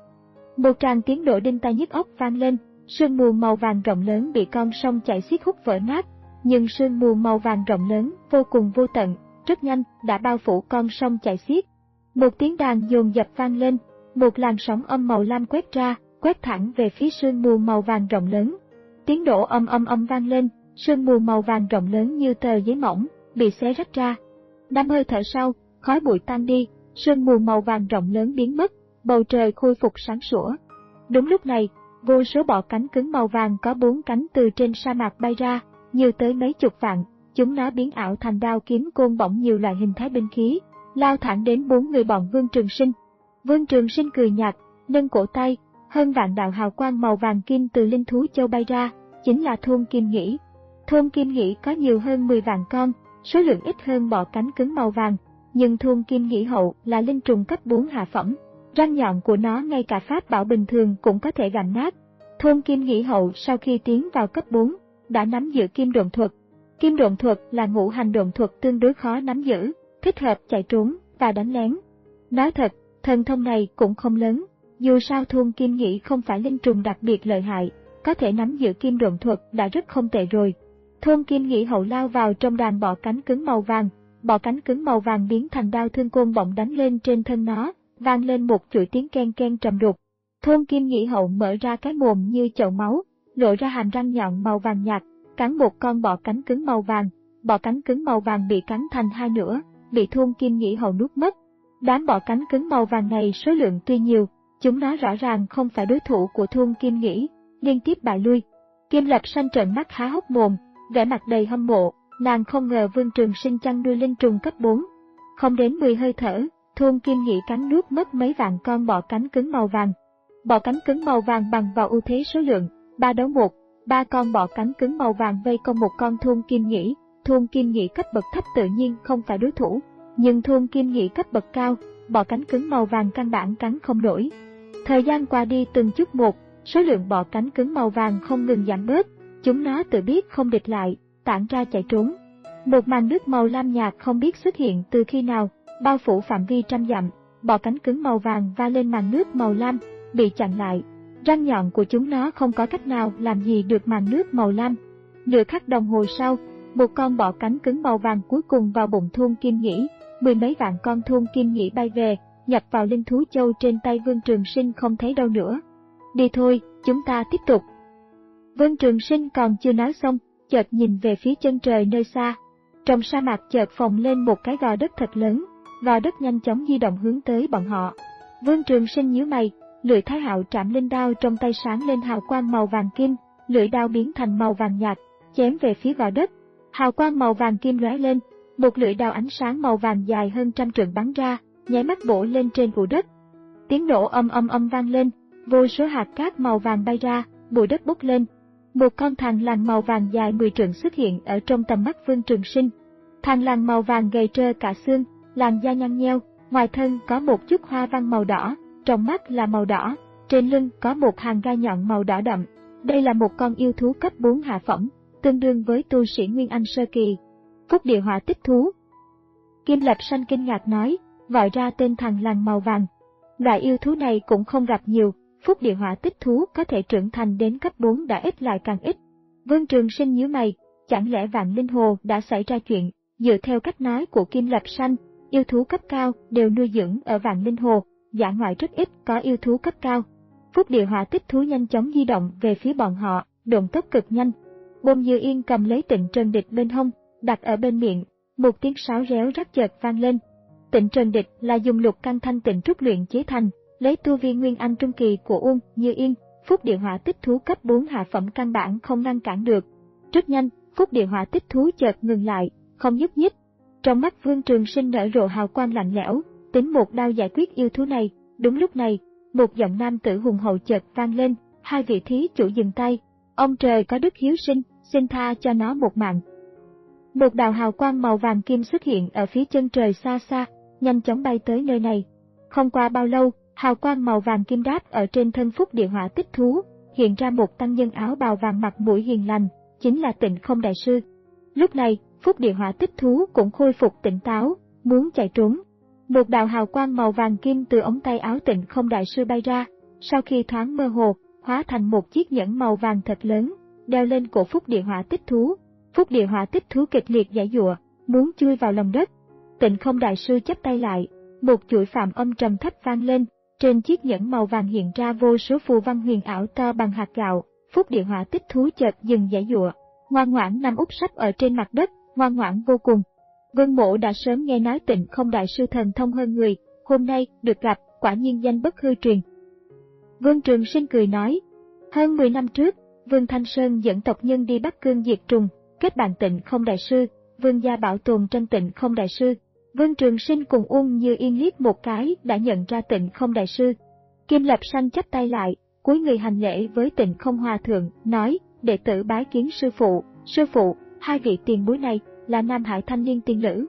Một tràng tiếng nổ đinh tai nhức óc vang lên, sương mù màu vàng rộng lớn bị con sông chảy xiết hút vỡ nát, nhưng sương mù màu vàng rộng lớn vô cùng vô tận, rất nhanh đã bao phủ con sông chảy xiết. Một tiếng đàn dồn dập vang lên, một làn sóng âm màu lam quét ra, quét thẳng về phía sương mù màu vàng rộng lớn. Tiếng nổ âm âm âm vang lên, sương mù màu vàng rộng lớn như tờ giấy mỏng, bị xé rách ra. Năm hơi thở sau, khói bụi tan đi, sương mù màu vàng rộng lớn biến mất, bầu trời khôi phục sáng sủa. Đúng lúc này, vô số bọ cánh cứng màu vàng có bốn cánh từ trên sa mạc bay ra, nhiều tới mấy chục vạn, chúng nó biến ảo thành đao kiếm côn bổng nhiều loại hình thái binh khí, lao thẳng đến bốn người bọn Vương Trường Sinh. Vương Trường Sinh cười nhạt, nâng cổ tay, hơn vạn đạo hào quang màu vàng kim từ linh thú châu bay ra, chính là thôn kim nghĩ. Thôn kim nghĩ có nhiều hơn mười vạn con, số lượng ít hơn bọ cánh cứng màu vàng, nhưng thôn kim nghĩ hậu là linh trùng cấp bốn hạ phẩm, răng nhọn của nó ngay cả pháp bảo bình thường cũng có thể gặm nát. Thôn kim nghĩ hậu sau khi tiến vào cấp bốn, đã nắm giữ kim độn thuật. Kim độn thuật là ngũ hành độn thuật tương đối khó nắm giữ, thích hợp chạy trốn và đánh lén. Nói thật, thần thông này cũng không lớn, dù sao thôn kim nghĩ không phải linh trùng đặc biệt lợi hại, có thể nắm giữ kim độn thuật đã rất không tệ rồi. Thôn kim nghĩ hậu lao vào trong đàn bọ cánh cứng màu vàng, bọ cánh cứng màu vàng biến thành đao thương côn bổng đánh lên trên thân nó, vang lên một chuỗi tiếng ken ken trầm đục. Thôn kim nghĩ hậu mở ra cái mồm như chậu máu, lộ ra hàm răng nhọn màu vàng nhạt, cắn một con bọ cánh cứng màu vàng. Bọ cánh cứng màu vàng bị cắn thành hai nửa, bị thôn kim nghĩ hậu nuốt mất. Đám bọ cánh cứng màu vàng này số lượng tuy nhiều, chúng nó rõ ràng không phải đối thủ của thôn kim nghĩ, liên tiếp bại lui. Kim Lập Sanh trợn mắt há hốc mồm, vẻ mặt đầy hâm mộ, nàng không ngờ Vương Trường Sinh chăn nuôi linh trùng cấp bốn. Không đến mười hơi thở, thôn kim nghĩ cắn nuốt mất mấy vạn con bọ cánh cứng màu vàng. Bọ cánh cứng màu vàng bằng vào ưu thế số lượng, ba đấu một, ba con bọ cánh cứng màu vàng vây công một con thôn kim nghĩ. Thôn kim nghĩ cấp bậc thấp tự nhiên không phải đối thủ, nhưng thôn kim nghĩ cấp bậc cao, bọ cánh cứng màu vàng căn bản cắn không nổi. Thời gian qua đi từng chút một, số lượng bọ cánh cứng màu vàng không ngừng giảm bớt, chúng nó tự biết không địch lại, tản ra chạy trốn. Một màn nước màu lam nhạt không biết xuất hiện từ khi nào, bao phủ phạm vi trăm dặm, bọ cánh cứng màu vàng va lên màn nước màu lam, bị chặn lại. Răng nhọn của chúng nó không có cách nào làm gì được màn nước màu lam. Nửa khắc đồng hồ sau, một con bọ cánh cứng màu vàng cuối cùng vào bụng Thôn Kim Nhĩ, mười mấy vạn con Thôn Kim Nhĩ bay về, nhập vào linh thú châu trên tay Vương Trường Sinh không thấy đâu nữa. Đi thôi, chúng ta tiếp tục. Vương Trường Sinh còn chưa nói xong, chợt nhìn về phía chân trời nơi xa. Trong sa mạc chợt phồng lên một cái gò đất thật lớn, gò đất nhanh chóng di động hướng tới bọn họ. Vương Trường Sinh nhíu mày, lưỡi Thái Hạo Trảm Linh đao trong tay sáng lên hào quang màu vàng kim, lưỡi đao biến thành màu vàng nhạt, chém về phía gò đất. Hào quang màu vàng kim lóe lên, một lưỡi đao ánh sáng màu vàng dài hơn trăm trượng bắn ra, nháy mắt bổ lên trên bụi đất. Tiếng nổ âm âm âm vang lên, vô số hạt cát màu vàng bay ra, bụi đất bốc lên. Một con thằn lằn màu vàng dài mười trượng xuất hiện ở trong tầm mắt Vương Trường Sinh. Thằn lằn màu vàng gầy trơ cả xương, làn da nhăn nheo, ngoài thân có một chút hoa văn màu đỏ, trong mắt là màu đỏ, trên lưng có một hàng gai nhọn màu đỏ đậm. Đây là một con yêu thú cấp bốn hạ phẩm, tương đương với tu sĩ Nguyên Anh sơ kỳ. Phúc địa hỏa tích thú. Kim Lập Sanh kinh ngạc nói, gọi ra tên thằn lằn màu vàng. Loại yêu thú này cũng không gặp nhiều, Phúc địa hỏa tích thú có thể trưởng thành đến cấp bốn đã ít lại càng ít. Vương Trường Sinh nhíu mày, chẳng lẽ Vạn Linh Hồ đã xảy ra chuyện? Dựa theo cách nói của Kim Lập Sanh, yêu thú cấp cao đều nuôi dưỡng ở Vạn Linh Hồ, dã ngoại rất ít có yêu thú cấp cao. Phúc địa hỏa tích thú nhanh chóng di động về phía bọn họ, độn tốc cực nhanh. Bôn Dư Yên cầm lấy Tịnh Trần Địch bên hông, đặt ở bên miệng, một tiếng sáo réo rắc chợt vang lên. Tịnh Trần Địch là dùng lục căn thanh tịnh trúc luyện chế thành, lấy tu vi Nguyên Anh trung kỳ của Uông Như Yên, Phúc địa hỏa tích thú cấp bốn hạ phẩm căn bản không ngăn cản được. Rất nhanh, Phúc địa hỏa tích thú chợt ngừng lại, không nhúc nhích. Trong mắt Vương Trường Sinh nở rộ hào quang lạnh lẽo, tính một đao giải quyết yêu thú này. Đúng lúc này, một giọng nam tử hùng hậu chợt vang lên, hai vị thí chủ dừng tay. Ông trời có đức hiếu sinh, xin tha cho nó một mạng. Một đạo hào quang màu vàng kim xuất hiện ở phía chân trời xa xa, nhanh chóng bay tới nơi này. Không qua bao lâu, hào quang màu vàng kim đáp ở trên thân Phúc địa hỏa tích thú, hiện ra một tăng nhân áo bào vàng mặt mũi hiền lành, chính là Tịnh Không Đại Sư. Lúc này, Phúc địa hỏa tích thú cũng khôi phục tỉnh táo, muốn chạy trốn. Một đạo hào quang màu vàng kim từ ống tay áo Tịnh Không Đại Sư bay ra, sau khi thoáng mơ hồ, hóa thành một chiếc nhẫn màu vàng thật lớn, đeo lên cổ Phúc địa hỏa tích thú. Phúc địa hỏa tích thú kịch liệt giãy giụa, muốn chui vào lòng đất. Tịnh Không Đại Sư chắp tay lại, một chuỗi phạm âm trầm thấp vang lên, trên chiếc nhẫn màu vàng hiện ra vô số phù văn huyền ảo to bằng hạt gạo. Phúc địa hỏa tích thú chợt dừng giãy giụa, ngoan ngoãn nằm úp sấp ở trên mặt đất, ngoan ngoãn vô cùng. Vương Mộ đã sớm nghe nói Tịnh Không Đại Sư thần thông hơn người, hôm nay được gặp, quả nhiên danh bất hư truyền. Vương Trường Sinh cười nói, hơn mười năm trước, Vương Thanh Sơn dẫn tộc nhân đi Bắc Cương diệt trùng, kết bạn Tịnh Không Đại Sư, Vương gia bảo tồn tranh Tịnh Không Đại Sư. Vương Trường Sinh cùng Uông Như Yên liếc một cái đã nhận ra Tịnh Không Đại Sư. Kim Lập Sanh chắp tay lại, cúi người hành lễ với Tịnh Không Hòa Thượng, nói, đệ tử bái kiến sư phụ. Sư phụ, hai vị tiền bối này là Nam Hải thanh niên tiên lữ.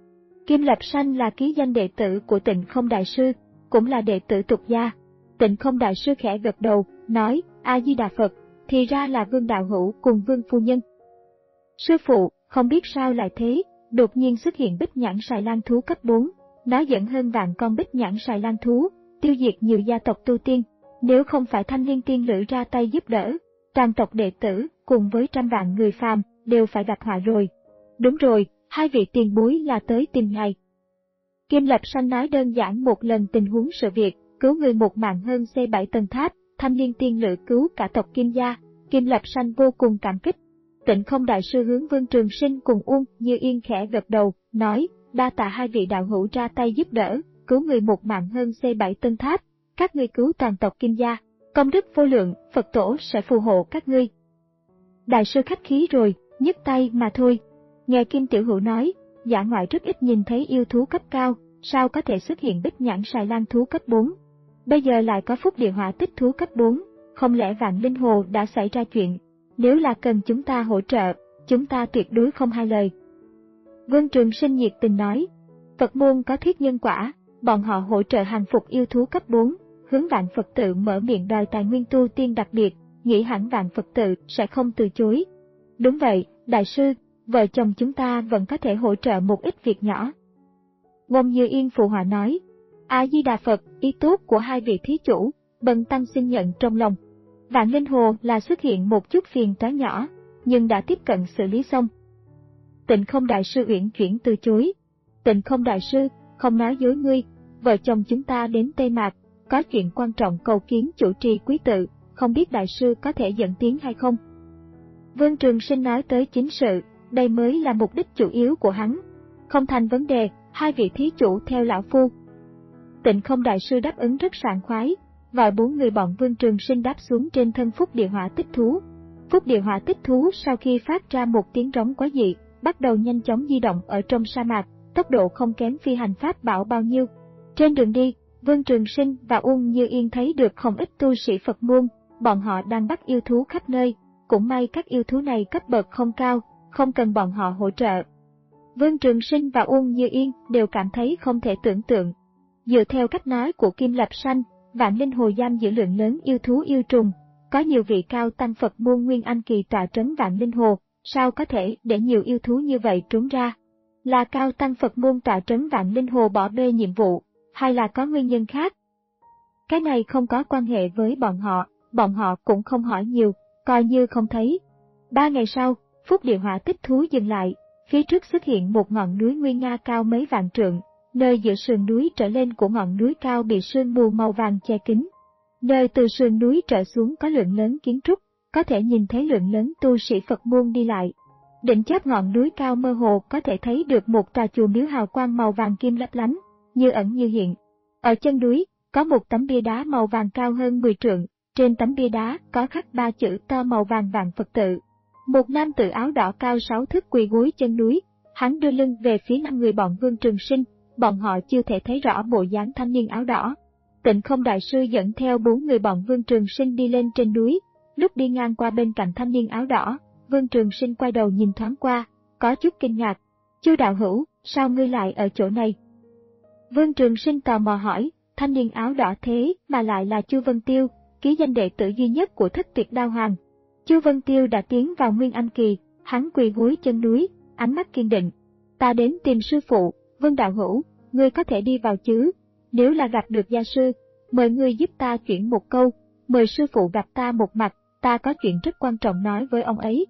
Kim Lập Sanh là ký danh đệ tử của Tịnh Không Đại Sư, cũng là đệ tử tục gia. Tịnh Không Đại Sư khẽ gật đầu, nói, A Di Đà Phật, thì ra là Vương đạo hữu cùng Vương phu nhân. Sư phụ, không biết sao lại thế, đột nhiên xuất hiện bích nhãn sài lang thú cấp bốn, nó dẫn hơn vạn con bích nhãn sài lang thú, tiêu diệt nhiều gia tộc tu tiên. Nếu không phải thanh niên tiên lữ ra tay giúp đỡ, toàn tộc đệ tử cùng với trăm vạn người phàm đều phải gặp họa rồi. Đúng rồi, hai vị tiền bối là tới tìm ngài. Kim Lập Sanh nói đơn giản một lần tình huống sự việc, cứu người một mạng hơn xây bảy tầng tháp, thanh niên tiên lữ cứu cả tộc Kim gia. Kim Lập Sanh vô cùng cảm kích. Tịnh Không Đại Sư hướng Vương Trường Sinh cùng Uông Như Yên khẽ gật đầu, nói, đa tạ hai vị đạo hữu ra tay giúp đỡ, cứu người một mạng hơn xây bảy tầng tháp, các ngươi cứu toàn tộc Kim gia, công đức vô lượng, Phật tổ sẽ phù hộ các ngươi. Đại sư khách khí rồi, nhấc tay mà thôi. Nghe Kim Tiểu Hữu nói, dã ngoại rất ít nhìn thấy yêu thú cấp cao, sao có thể xuất hiện bích nhãn sài lang thú cấp bốn. Bây giờ lại có Phúc địa hỏa tích thú cấp bốn, không lẽ Vạn Linh Hồ đã xảy ra chuyện? Nếu là cần chúng ta hỗ trợ, chúng ta tuyệt đối không hai lời. Vương Trường Sinh nhiệt tình nói, Phật môn có thuyết nhân quả, bọn họ hỗ trợ hàng phục yêu thú cấp bốn, hướng Vạn Phật tự mở miệng đòi tài nguyên tu tiên đặc biệt, nghĩ hẳn Vạn Phật tự sẽ không từ chối. Đúng vậy, đại sư, vợ chồng chúng ta vẫn có thể hỗ trợ một ít việc nhỏ. Ngôn Như Yên phụ họa nói, A Di Đà Phật, ý tốt của hai vị thí chủ, bần tăng xin nhận trong lòng. Vạn Linh Hồ là xuất hiện một chút phiền toái nhỏ, nhưng đã tiếp cận xử lý xong. Tịnh Không Đại Sư uyển chuyển từ chối. Tịnh Không Đại Sư, không nói dối ngươi, vợ chồng chúng ta đến Tây Mạc, có chuyện quan trọng cầu kiến chủ trì quý tự, không biết Đại Sư có thể dẫn tiến hay không? Vương Trường Sinh nói tới chính sự, đây mới là mục đích chủ yếu của hắn. Không thành vấn đề, hai vị thí chủ theo lão phu. Tịnh Không Đại Sư đáp ứng rất sảng khoái, gọi bốn người bọn Vương Trường Sinh đáp xuống trên thân Phúc Địa Hỏa Tích Thú. Phúc Địa Hỏa Tích Thú sau khi phát ra một tiếng rống quái dị, bắt đầu nhanh chóng di động ở trong sa mạc, tốc độ không kém phi hành pháp bảo bao nhiêu. Trên đường đi, Vương Trường Sinh và Uông Như Yên thấy được không ít tu sĩ Phật môn, bọn họ đang bắt yêu thú khắp nơi, cũng may các yêu thú này cấp bậc không cao, không cần bọn họ hỗ trợ. Vương Trường Sinh và Uông Như Yên đều cảm thấy không thể tưởng tượng. Dựa theo cách nói của Kim Lập Sanh, Vạn Linh Hồ giam giữ lượng lớn yêu thú yêu trùng, có nhiều vị cao tăng Phật môn Nguyên Anh kỳ tọa trấn Vạn Linh Hồ, sao có thể để nhiều yêu thú như vậy trốn ra? Là cao tăng Phật môn tọa trấn Vạn Linh Hồ bỏ bê nhiệm vụ, hay là có nguyên nhân khác? Cái này không có quan hệ với bọn họ, bọn họ cũng không hỏi nhiều, coi như không thấy. Ba ngày sau, Phúc Địa Hỏa Tích Thú dừng lại, phía trước xuất hiện một ngọn núi nguy nga cao mấy vạn trượng, nơi giữa sườn núi trở lên của ngọn núi cao bị sương mù màu vàng che kín. Nơi từ sườn núi trở xuống có lượng lớn kiến trúc, có thể nhìn thấy lượng lớn tu sĩ Phật môn đi lại. Đỉnh chóp ngọn núi cao mơ hồ có thể thấy được một tòa chùa miếu hào quang màu vàng kim lấp lánh, như ẩn như hiện. Ở chân núi, có một tấm bia đá màu vàng cao hơn mười trượng, trên tấm bia đá có khắc ba chữ to màu vàng Vạn Phật tự. Một nam tử áo đỏ cao sáu thước quỳ gối chân núi, hắn đưa lưng về phía năm người bọn Vương Trường Sinh, bọn họ chưa thể thấy rõ bộ dáng thanh niên áo đỏ. Tịnh Không Đại Sư dẫn theo bốn người bọn Vương Trường Sinh đi lên trên núi, lúc đi ngang qua bên cạnh thanh niên áo đỏ, Vương Trường Sinh quay đầu nhìn thoáng qua, có chút kinh ngạc. Chu đạo hữu, sao ngươi lại ở chỗ này? Vương Trường Sinh tò mò hỏi, thanh niên áo đỏ thế mà lại là Chu Vân Tiêu, ký danh đệ tử duy nhất của Thất Tuyệt Đao Hoàng. Chu Vân Tiêu đã tiến vào Nguyên Anh kỳ, hắn quỳ gối chân núi, ánh mắt kiên định. Ta đến tìm sư phụ, Vương đạo hữu, ngươi có thể đi vào chứ? Nếu là gặp được gia sư, mời ngươi giúp ta chuyển một câu, mời sư phụ gặp ta một mặt, ta có chuyện rất quan trọng nói với ông ấy.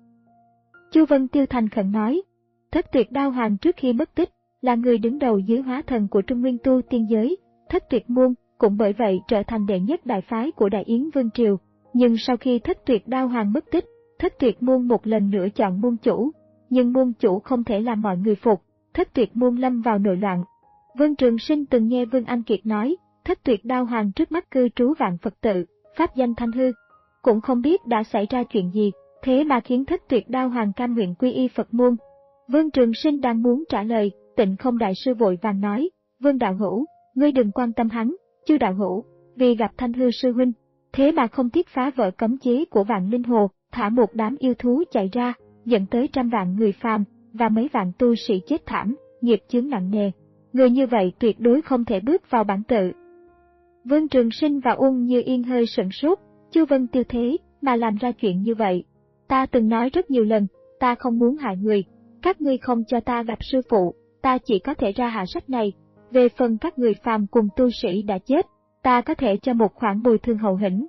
Chu Vân Tiêu thành khẩn nói, Thất Tuyệt Đao Hoàng trước khi mất tích, là người đứng đầu dưới hóa thần của Trung Nguyên tu tiên giới, Thất Tuyệt môn cũng bởi vậy trở thành đệ nhất đại phái của Đại Yến Vương Triều. Nhưng sau khi Thất Tuyệt Đao Hoàng mất tích, Thất Tuyệt môn một lần nữa chọn môn chủ, nhưng môn chủ không thể làm mọi người phục, Thất Tuyệt môn lâm vào nội loạn. Vương Trường Sinh từng nghe Vương Anh Kiệt nói, Thất Tuyệt Đao Hoàng trước mắt cư trú Vạn Phật tự, pháp danh Thanh Hư. Cũng không biết đã xảy ra chuyện gì, thế mà khiến Thất Tuyệt Đao Hoàng cam nguyện quy y Phật môn. Vương Trường Sinh đang muốn trả lời, Tịnh Không Đại Sư vội vàng nói, Vương đạo hữu, ngươi đừng quan tâm hắn, Chu đạo hữu, vì gặp Thanh Hư sư huynh, thế mà không tiếc phá vỡ cấm chế của Vạn Linh Hồ, thả một đám yêu thú chạy ra, dẫn tới trăm vạn người phàm và mấy vạn tu sĩ chết thảm, nghiệp chướng nặng nề. Người như vậy tuyệt đối không thể bước vào bản tự. Vương Trường Sinh và Uông Như Yên hơi sửng sốt, Chu Vân Tiêu thế mà làm ra chuyện như vậy. Ta từng nói rất nhiều lần, ta không muốn hại người, các ngươi không cho ta gặp sư phụ, ta chỉ có thể ra hạ sách này. Về phần các người phàm cùng tu sĩ đã chết, ta có thể cho một khoản bồi thường hậu hĩnh.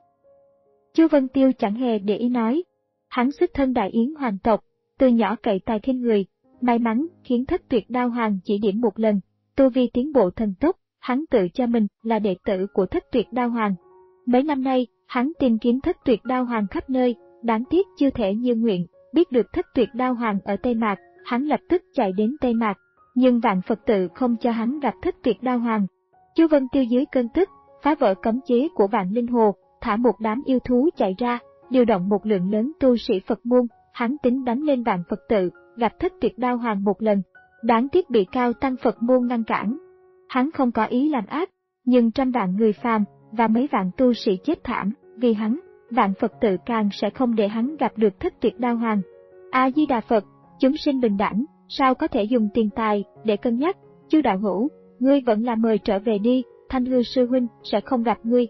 Chu Vân Tiêu chẳng hề để ý nói, hắn xuất thân Đại Yến hoàng tộc, từ nhỏ cậy tài khinh người, may mắn khiến Thất Tuyệt Đao Hoàng chỉ điểm một lần, tu vi tiến bộ thần tốc, hắn tự cho mình là đệ tử của Thất Tuyệt Đao Hoàng. Mấy năm nay, hắn tìm kiếm Thất Tuyệt Đao Hoàng khắp nơi, đáng tiếc chưa thể như nguyện, biết được Thất Tuyệt Đao Hoàng ở Tây Mạc, hắn lập tức chạy đến Tây Mạc, nhưng Vạn Phật tự không cho hắn gặp Thất Tuyệt Đao Hoàng. Chu Vân Tiêu dưới cơn tức, phá vỡ cấm chế của Vạn Linh Hồ, thả một đám yêu thú chạy ra, điều động một lượng lớn tu sĩ Phật môn, hắn tính đánh lên Vạn Phật tự, gặp Thất Tuyệt Đao Hoàng một lần, đáng tiếc bị cao tăng Phật môn ngăn cản. Hắn không có ý làm ác, nhưng trăm vạn người phàm và mấy vạn tu sĩ chết thảm, vì hắn, Vạn Phật tự càng sẽ không để hắn gặp được Thất Tuyệt Đao Hoàng. A Di Đà Phật, chúng sinh bình đẳng, sao có thể dùng tiền tài để cân nhắc? Chu đạo hữu, ngươi vẫn là mời trở về đi, Thanh Hư sư huynh sẽ không gặp ngươi.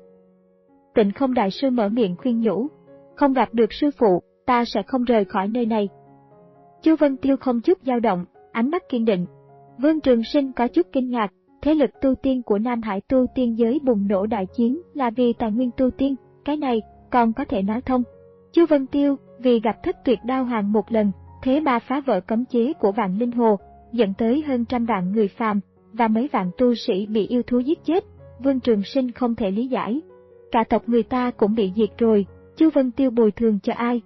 Tịnh Không Đại Sư mở miệng khuyên nhủ, không gặp được sư phụ, ta sẽ không rời khỏi nơi này. Chu Vân Tiêu không chút dao động, ánh mắt kiên định. Vương Trường Sinh có chút kinh ngạc, thế lực tu tiên của Nam Hải tu tiên giới bùng nổ đại chiến là vì tài nguyên tu tiên, cái này còn có thể nói thông. Chu Vân Tiêu vì gặp Thất Tuyệt Đao Hoàng một lần, thế mà phá vỡ cấm chế của Vạn Linh Hồ, dẫn tới hơn trăm vạn người phàm và mấy vạn tu sĩ bị yêu thú giết chết. Vương Trường Sinh không thể lý giải. Cả tộc người ta cũng bị diệt rồi, Chu Vân Tiêu bồi thường cho ai?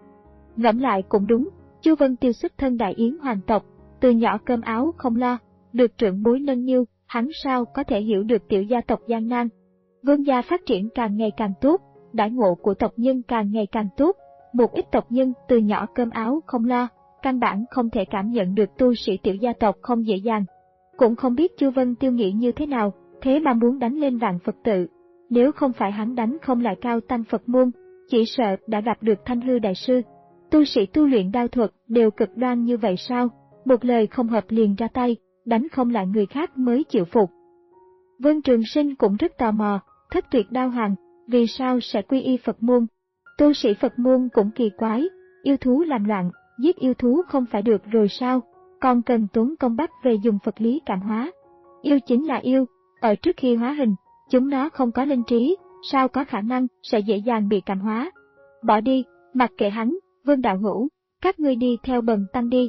Ngẫm lại cũng đúng, Chu Vân Tiêu xuất thân đại yến hoàng tộc, từ nhỏ cơm áo không lo, được trưởng bối nâng niu, hắn sao có thể hiểu được tiểu gia tộc gian nan. Vương gia phát triển càng ngày càng tốt, đãi ngộ của tộc nhân càng ngày càng tốt, một ít tộc nhân từ nhỏ cơm áo không lo, căn bản không thể cảm nhận được tu sĩ tiểu gia tộc không dễ dàng. Cũng không biết Chu Vân Tiêu nghĩ như thế nào, thế mà muốn đánh lên Vạn Phật tự. Nếu không phải hắn đánh không lại Cao Tăng Phật môn, chỉ sợ đã gặp được Thanh Hư đại sư. Tu sĩ tu luyện đao thuật đều cực đoan như vậy sao? Một lời không hợp liền ra tay, đánh không lại người khác mới chịu phục. Vương Trường Sinh cũng rất tò mò, Thất Tuyệt Đao Hoàng vì sao sẽ quy y Phật môn? Tu sĩ Phật môn cũng kỳ quái, yêu thú làm loạn, giết yêu thú không phải được rồi sao? Còn cần tốn công bắt về dùng Phật lý cảm hóa. Yêu chính là yêu, ở trước khi hóa hình, chúng nó không có linh trí, sao có khả năng sẽ dễ dàng bị cảm hóa. Bỏ đi, mặc kệ hắn, Vương đạo hữu, các ngươi đi theo Bần tăng đi.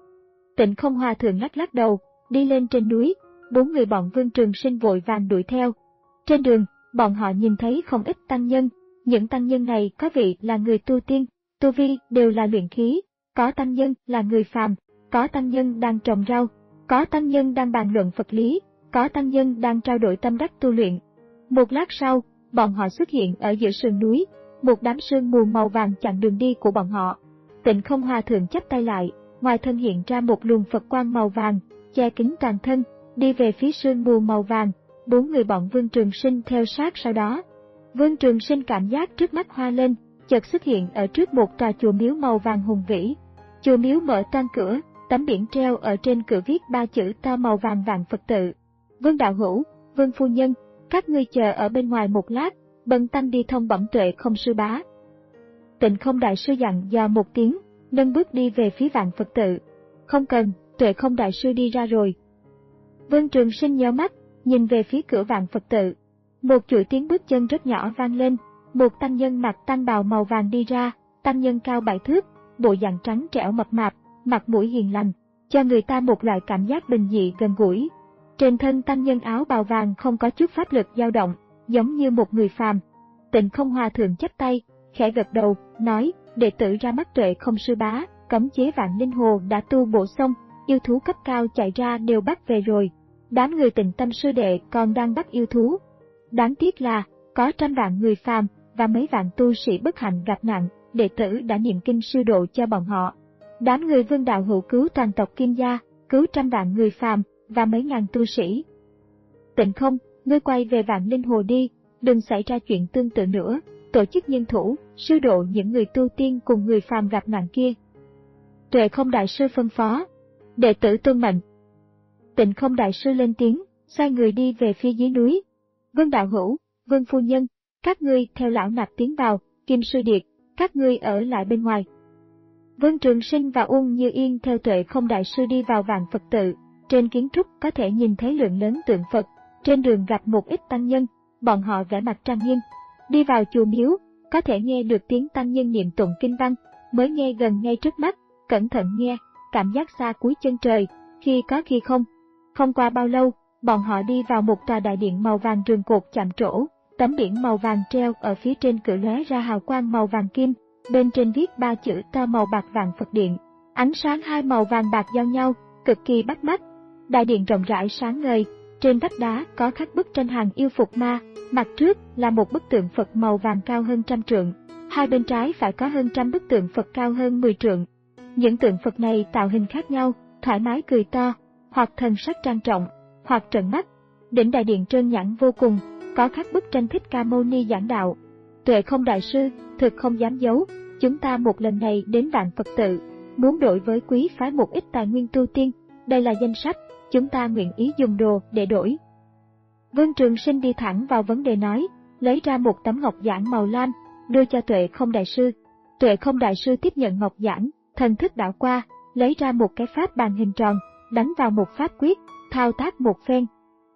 Tịnh Không Hòa thượng lắc lắc đầu, đi lên trên núi, bốn người bọn Vương Trường Sinh vội vàng đuổi theo. Trên đường, bọn họ nhìn thấy không ít tăng nhân, những tăng nhân này có vị là người tu tiên, tu vi đều là luyện khí, có tăng nhân là người phàm, có tăng nhân đang trồng rau, có tăng nhân đang bàn luận Phật lý, có tăng nhân đang trao đổi tâm đắc tu luyện. Một lát sau, bọn họ xuất hiện ở giữa sườn núi, một đám sương mù màu vàng chặn đường đi của bọn họ. Tịnh Không Hòa thượng chắp tay lại, ngoài thân hiện ra một luồng Phật quang màu vàng, che kín toàn thân, đi về phía sương mù màu vàng. Bốn người bọn Vương Trường Sinh theo sát sau đó. Vương Trường Sinh cảm giác trước mắt hoa lên, chợt xuất hiện ở trước một tòa chùa miếu màu vàng hùng vĩ. Chùa miếu mở toang cửa, tấm biển treo ở trên cửa viết ba chữ to màu vàng Vạn Phật tự. Vương đạo hữu, Vương phu nhân, các ngươi chờ ở bên ngoài một lát, Bần tăng đi thông bẩm Tuệ Không sư bá. Tịnh Không đại sư dặn dò một tiếng, nâng bước đi về phía Vạn Phật tự. Không cần, Tuệ Không đại sư đi ra rồi. Vương Trường Sinh nhíu mắt, nhìn về phía cửa Vạn Phật tự. Một chuỗi tiếng bước chân rất nhỏ vang lên, một tăng nhân mặc tăng bào màu vàng đi ra, tăng nhân cao bảy thước, bộ dạng trắng trẻo mập mạp, mặt mũi hiền lành, cho người ta một loại cảm giác bình dị gần gũi. Trên thân tăng nhân áo bào vàng không có chút pháp lực dao động, giống như một người phàm. Tịnh Không Hòa thượng chắp tay, khẽ gật đầu, nói: đệ tử ra mắt Tuệ Không sư bá, cấm chế Vạn Linh Hồ đã tu bổ xong, yêu thú cấp cao chạy ra đều bắt về rồi. Đám người Tịnh Tâm sư đệ còn đang bắt yêu thú. Đáng tiếc là, có trăm vạn người phàm và mấy vạn tu sĩ bất hạnh gặp nạn, đệ tử đã niệm kinh sư độ cho bọn họ. Đám người Vương đạo hữu cứu toàn tộc Kim gia, cứu trăm vạn người phàm và mấy ngàn tu sĩ. Tịnh Không, ngươi quay về Vạn Linh Hồ đi, đừng xảy ra chuyện tương tự nữa, tổ chức nhân thủ, sư độ những người tu tiên cùng người phàm gặp nạn kia. Tuệ Không đại sư phân phó, đệ tử tuân mệnh. Tịnh Không đại sư lên tiếng, xoay người đi về phía dưới núi. Vương đạo hữu, Vương phu nhân, các ngươi theo lão nạp tiến vào, Kim sư điệt, các ngươi ở lại bên ngoài. Vương Trường Sinh và Uông Như Yên theo Tuệ Không đại sư đi vào Vạn Phật tự. Trên kiến trúc có thể nhìn thấy lượng lớn tượng Phật. Trên đường gặp một ít tăng nhân, bọn họ vẻ mặt trang nghiêm. Đi vào chùa miếu, có thể nghe được tiếng tăng nhân niệm tụng kinh văn, mới nghe gần ngay trước mắt, cẩn thận nghe, cảm giác xa cuối chân trời, khi có khi không. Không qua bao lâu, bọn họ đi vào một tòa đại điện màu vàng rường cột chạm trổ, tấm biển màu vàng treo ở phía trên cửa lóe ra hào quang màu vàng kim, bên trên viết ba chữ to màu bạc Vạn Phật điện. Ánh sáng hai màu vàng bạc giao nhau, cực kỳ bắt mắt. Đại điện rộng rãi sáng ngời, trên vách đá có khắc bức tranh hàng yêu phục ma, mặt trước là một bức tượng Phật màu vàng cao hơn trăm trượng, hai bên trái phải có hơn trăm bức tượng Phật cao hơn mười trượng. Những tượng Phật này tạo hình khác nhau, thoải mái cười to, hoặc thần sắc trang trọng, hoặc trợn mắt. Đỉnh đại điện trơn nhẵn vô cùng, có khắc bức tranh Thích Ca Mâu Ni giảng đạo. Tuệ Không đại sư, thực không dám giấu, chúng ta một lần này đến Vạn Phật tự, muốn đổi với quý phái một ít tài nguyên tu tiên, đây là danh sách, chúng ta nguyện ý dùng đồ để đổi. Vương Trường Sinh đi thẳng vào vấn đề nói, lấy ra một tấm ngọc giản màu lam, đưa cho Tuệ Không đại sư. Tuệ Không đại sư tiếp nhận ngọc giản, thần thức đảo qua, lấy ra một cái pháp bàn hình tròn, đánh vào một pháp quyết, thao tác một phen.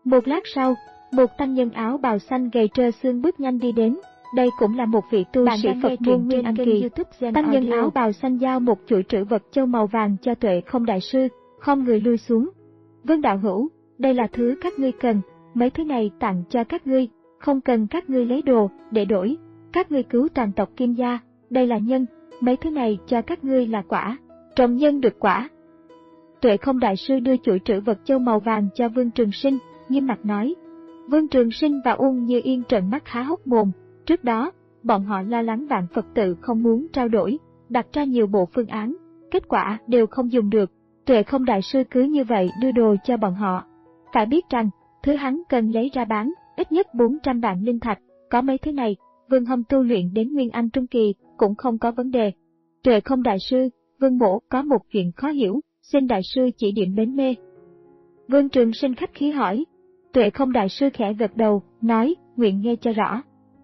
Một lát sau, một tăng nhân áo bào xanh gầy trơ xương bước nhanh đi đến. Đây cũng là một vị tu sĩ Phật môn Nguyên Anh Kỳ. Tăng nhân áo bào xanh giao một chuỗi trữ vật châu màu vàng cho Tuệ Không đại sư, không người lui xuống. Vương đạo hữu, đây là thứ các ngươi cần, mấy thứ này tặng cho các ngươi, không cần các ngươi lấy đồ để đổi. Các ngươi cứu toàn tộc Kim gia, đây là nhân, mấy thứ này cho các ngươi là quả, trồng nhân được quả. Tuệ Không đại sư đưa chuỗi trữ vật châu màu vàng cho Vương Trường Sinh, nghiêm mặt nói. Vương Trường Sinh và Uông Như Yên trợn mắt há hốc mồm. Trước đó, bọn họ lo lắng Vạn Phật tự không muốn trao đổi, đặt ra nhiều bộ phương án, kết quả đều không dùng được. Tuệ Không đại sư cứ như vậy đưa đồ cho bọn họ. Phải biết rằng, thứ hắn cần lấy ra bán, ít nhất bốn trăm vạn linh thạch, có mấy thứ này, Vương Hâm tu luyện đến Nguyên Anh Trung Kỳ cũng không có vấn đề. Tuệ Không đại sư, Vương mỗ có một chuyện khó hiểu, xin đại sư chỉ điểm bến mê. Vương Trường Sinh khách khí hỏi. Tuệ Không đại sư khẽ gật đầu, nói, nguyện nghe cho rõ.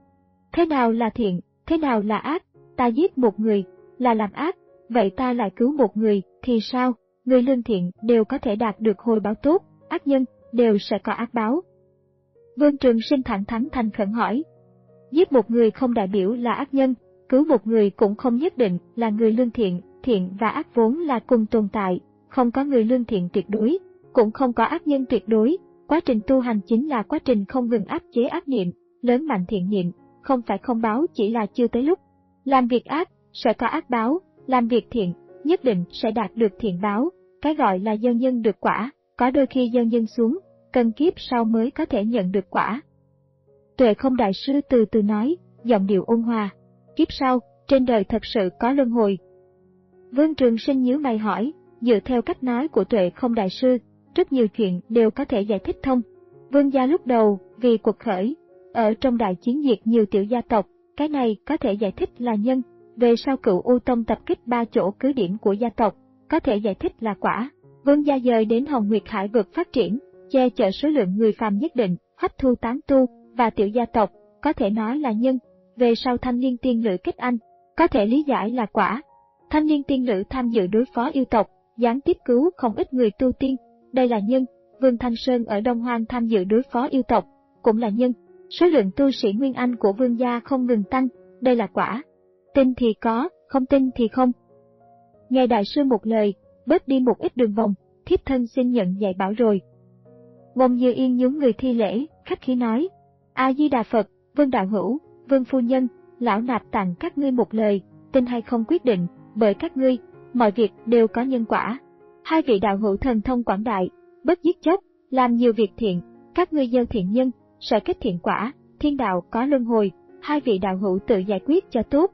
Thế nào là thiện, thế nào là ác? Ta giết một người, là làm ác, vậy ta lại cứu một người, thì sao? Người lương thiện đều có thể đạt được hồi báo tốt, ác nhân đều sẽ có ác báo. Vương Trường Sinh thẳng thắn thành khẩn hỏi. Giết một người không đại biểu là ác nhân, cứu một người cũng không nhất định là người lương thiện, thiện và ác vốn là cùng tồn tại, không có người lương thiện tuyệt đối, cũng không có ác nhân tuyệt đối. Quá trình tu hành chính là quá trình không ngừng áp chế ác niệm, lớn mạnh thiện niệm, không phải không báo chỉ là chưa tới lúc. Làm việc ác, sẽ có ác báo, làm việc thiện, nhất định sẽ đạt được thiện báo, cái gọi là gieo nhân được quả, có đôi khi gieo nhân xuống, cần kiếp sau mới có thể nhận được quả. Tuệ Không đại sư từ từ nói, giọng điệu ôn hòa, kiếp sau, trên đời thật sự có luân hồi. Vương Trường Sinh nhíu mày hỏi, dựa theo cách nói của Tuệ Không đại sư, rất nhiều chuyện đều có thể giải thích thông. Vương gia lúc đầu, vì cuộc khởi, ở trong đại chiến diệt nhiều tiểu gia tộc, cái này có thể giải thích là nhân. Về sau Cửu U Tông tập kích ba chỗ cứ điểm của gia tộc, có thể giải thích là quả. Vương gia dời đến Hồng Nguyệt Hải vực phát triển, che chở số lượng người phàm nhất định, hấp thu tán tu và tiểu gia tộc, có thể nói là nhân. Về sau Thanh Liên tiên nữ kết anh, có thể lý giải là quả. Thanh Liên tiên nữ tham dự đối phó yêu tộc, gián tiếp cứu không ít người tu tiên, đây là nhân. Vương Thanh Sơn ở Đông Hoang tham dự đối phó yêu tộc, cũng là nhân. Số lượng tu sĩ Nguyên Anh của Vương gia không ngừng tăng, đây là quả. Tin thì có, không tin thì không. Nghe đại sư một lời, bớt đi một ít đường vòng, thiếp thân xin nhận dạy bảo rồi. Uông Như Yên nhún người thi lễ, khách khí nói. A Di Đà Phật, Vương đạo hữu, Vương phu nhân, lão nạp tặng các ngươi một lời, tin hay không quyết định, bởi các ngươi, mọi việc đều có nhân quả. Hai vị đạo hữu thần thông quảng đại, bất giết chóc, làm nhiều việc thiện, các ngươi gieo thiện nhân, sẽ kết thiện quả, thiên đạo có luân hồi, hai vị đạo hữu tự giải quyết cho tốt.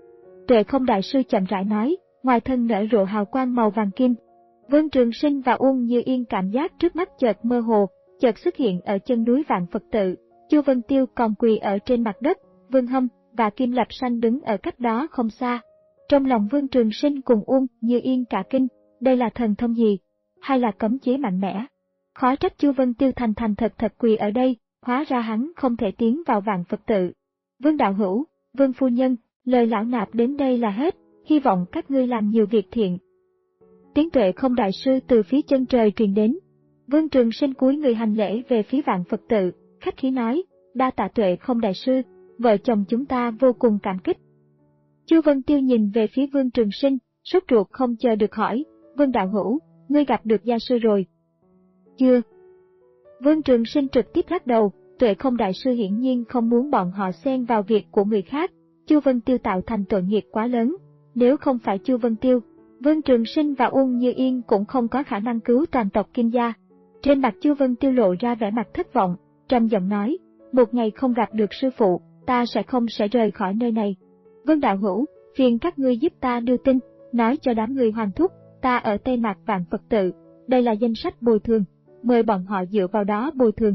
Tuệ Không đại sư chậm rãi nói, ngoài thân nở rộ hào quang màu vàng kim. Vương Trường Sinh và Uông Như Yên cảm giác trước mắt chợt mơ hồ, chợt xuất hiện ở chân núi Vạn Phật tự. Chu Vân Tiêu còn quỳ ở trên mặt đất, Vương Hâm và Kim Lập Sanh đứng ở cách đó không xa. Trong lòng Vương Trường Sinh cùng Uông Như Yên cả kinh, đây là thần thông gì? Hay là cấm chế mạnh mẽ? Khó trách Chu Vân Tiêu thành thành thật thật quỳ ở đây, hóa ra hắn không thể tiến vào Vạn Phật tự. Vương đạo hữu, Vương phu nhân, lời lão nạp đến đây là hết, hy vọng các ngươi làm nhiều việc thiện. Tiếng Tuệ Không đại sư từ phía chân trời truyền đến. Vương Trường Sinh cúi người hành lễ về phía Vạn Phật tự, khách khí nói, đa tạ Tuệ Không đại sư, vợ chồng chúng ta vô cùng cảm kích. Chu Vân Tiêu nhìn về phía Vương Trường Sinh, sốt ruột không chờ được hỏi, Vương đạo hữu, ngươi gặp được gia sư rồi? Chưa. Vương Trường Sinh trực tiếp lắc đầu, Tuệ Không đại sư hiển nhiên không muốn bọn họ xen vào việc của người khác. Chu Vân Tiêu tạo thành tội nghiệp quá lớn, nếu không phải Chu Vân Tiêu, Vương Trường Sinh và Uông Như Yên cũng không có khả năng cứu toàn tộc Kim gia. Trên mặt Chu Vân Tiêu lộ ra vẻ mặt thất vọng, trầm giọng nói, một ngày không gặp được sư phụ, ta sẽ không sẽ rời khỏi nơi này. Vương đạo hữu, phiền các ngươi giúp ta đưa tin, nói cho đám người Hoàng thúc, ta ở Tây Mạc Vạn Phật tự, đây là danh sách bồi thường, mời bọn họ dựa vào đó bồi thường.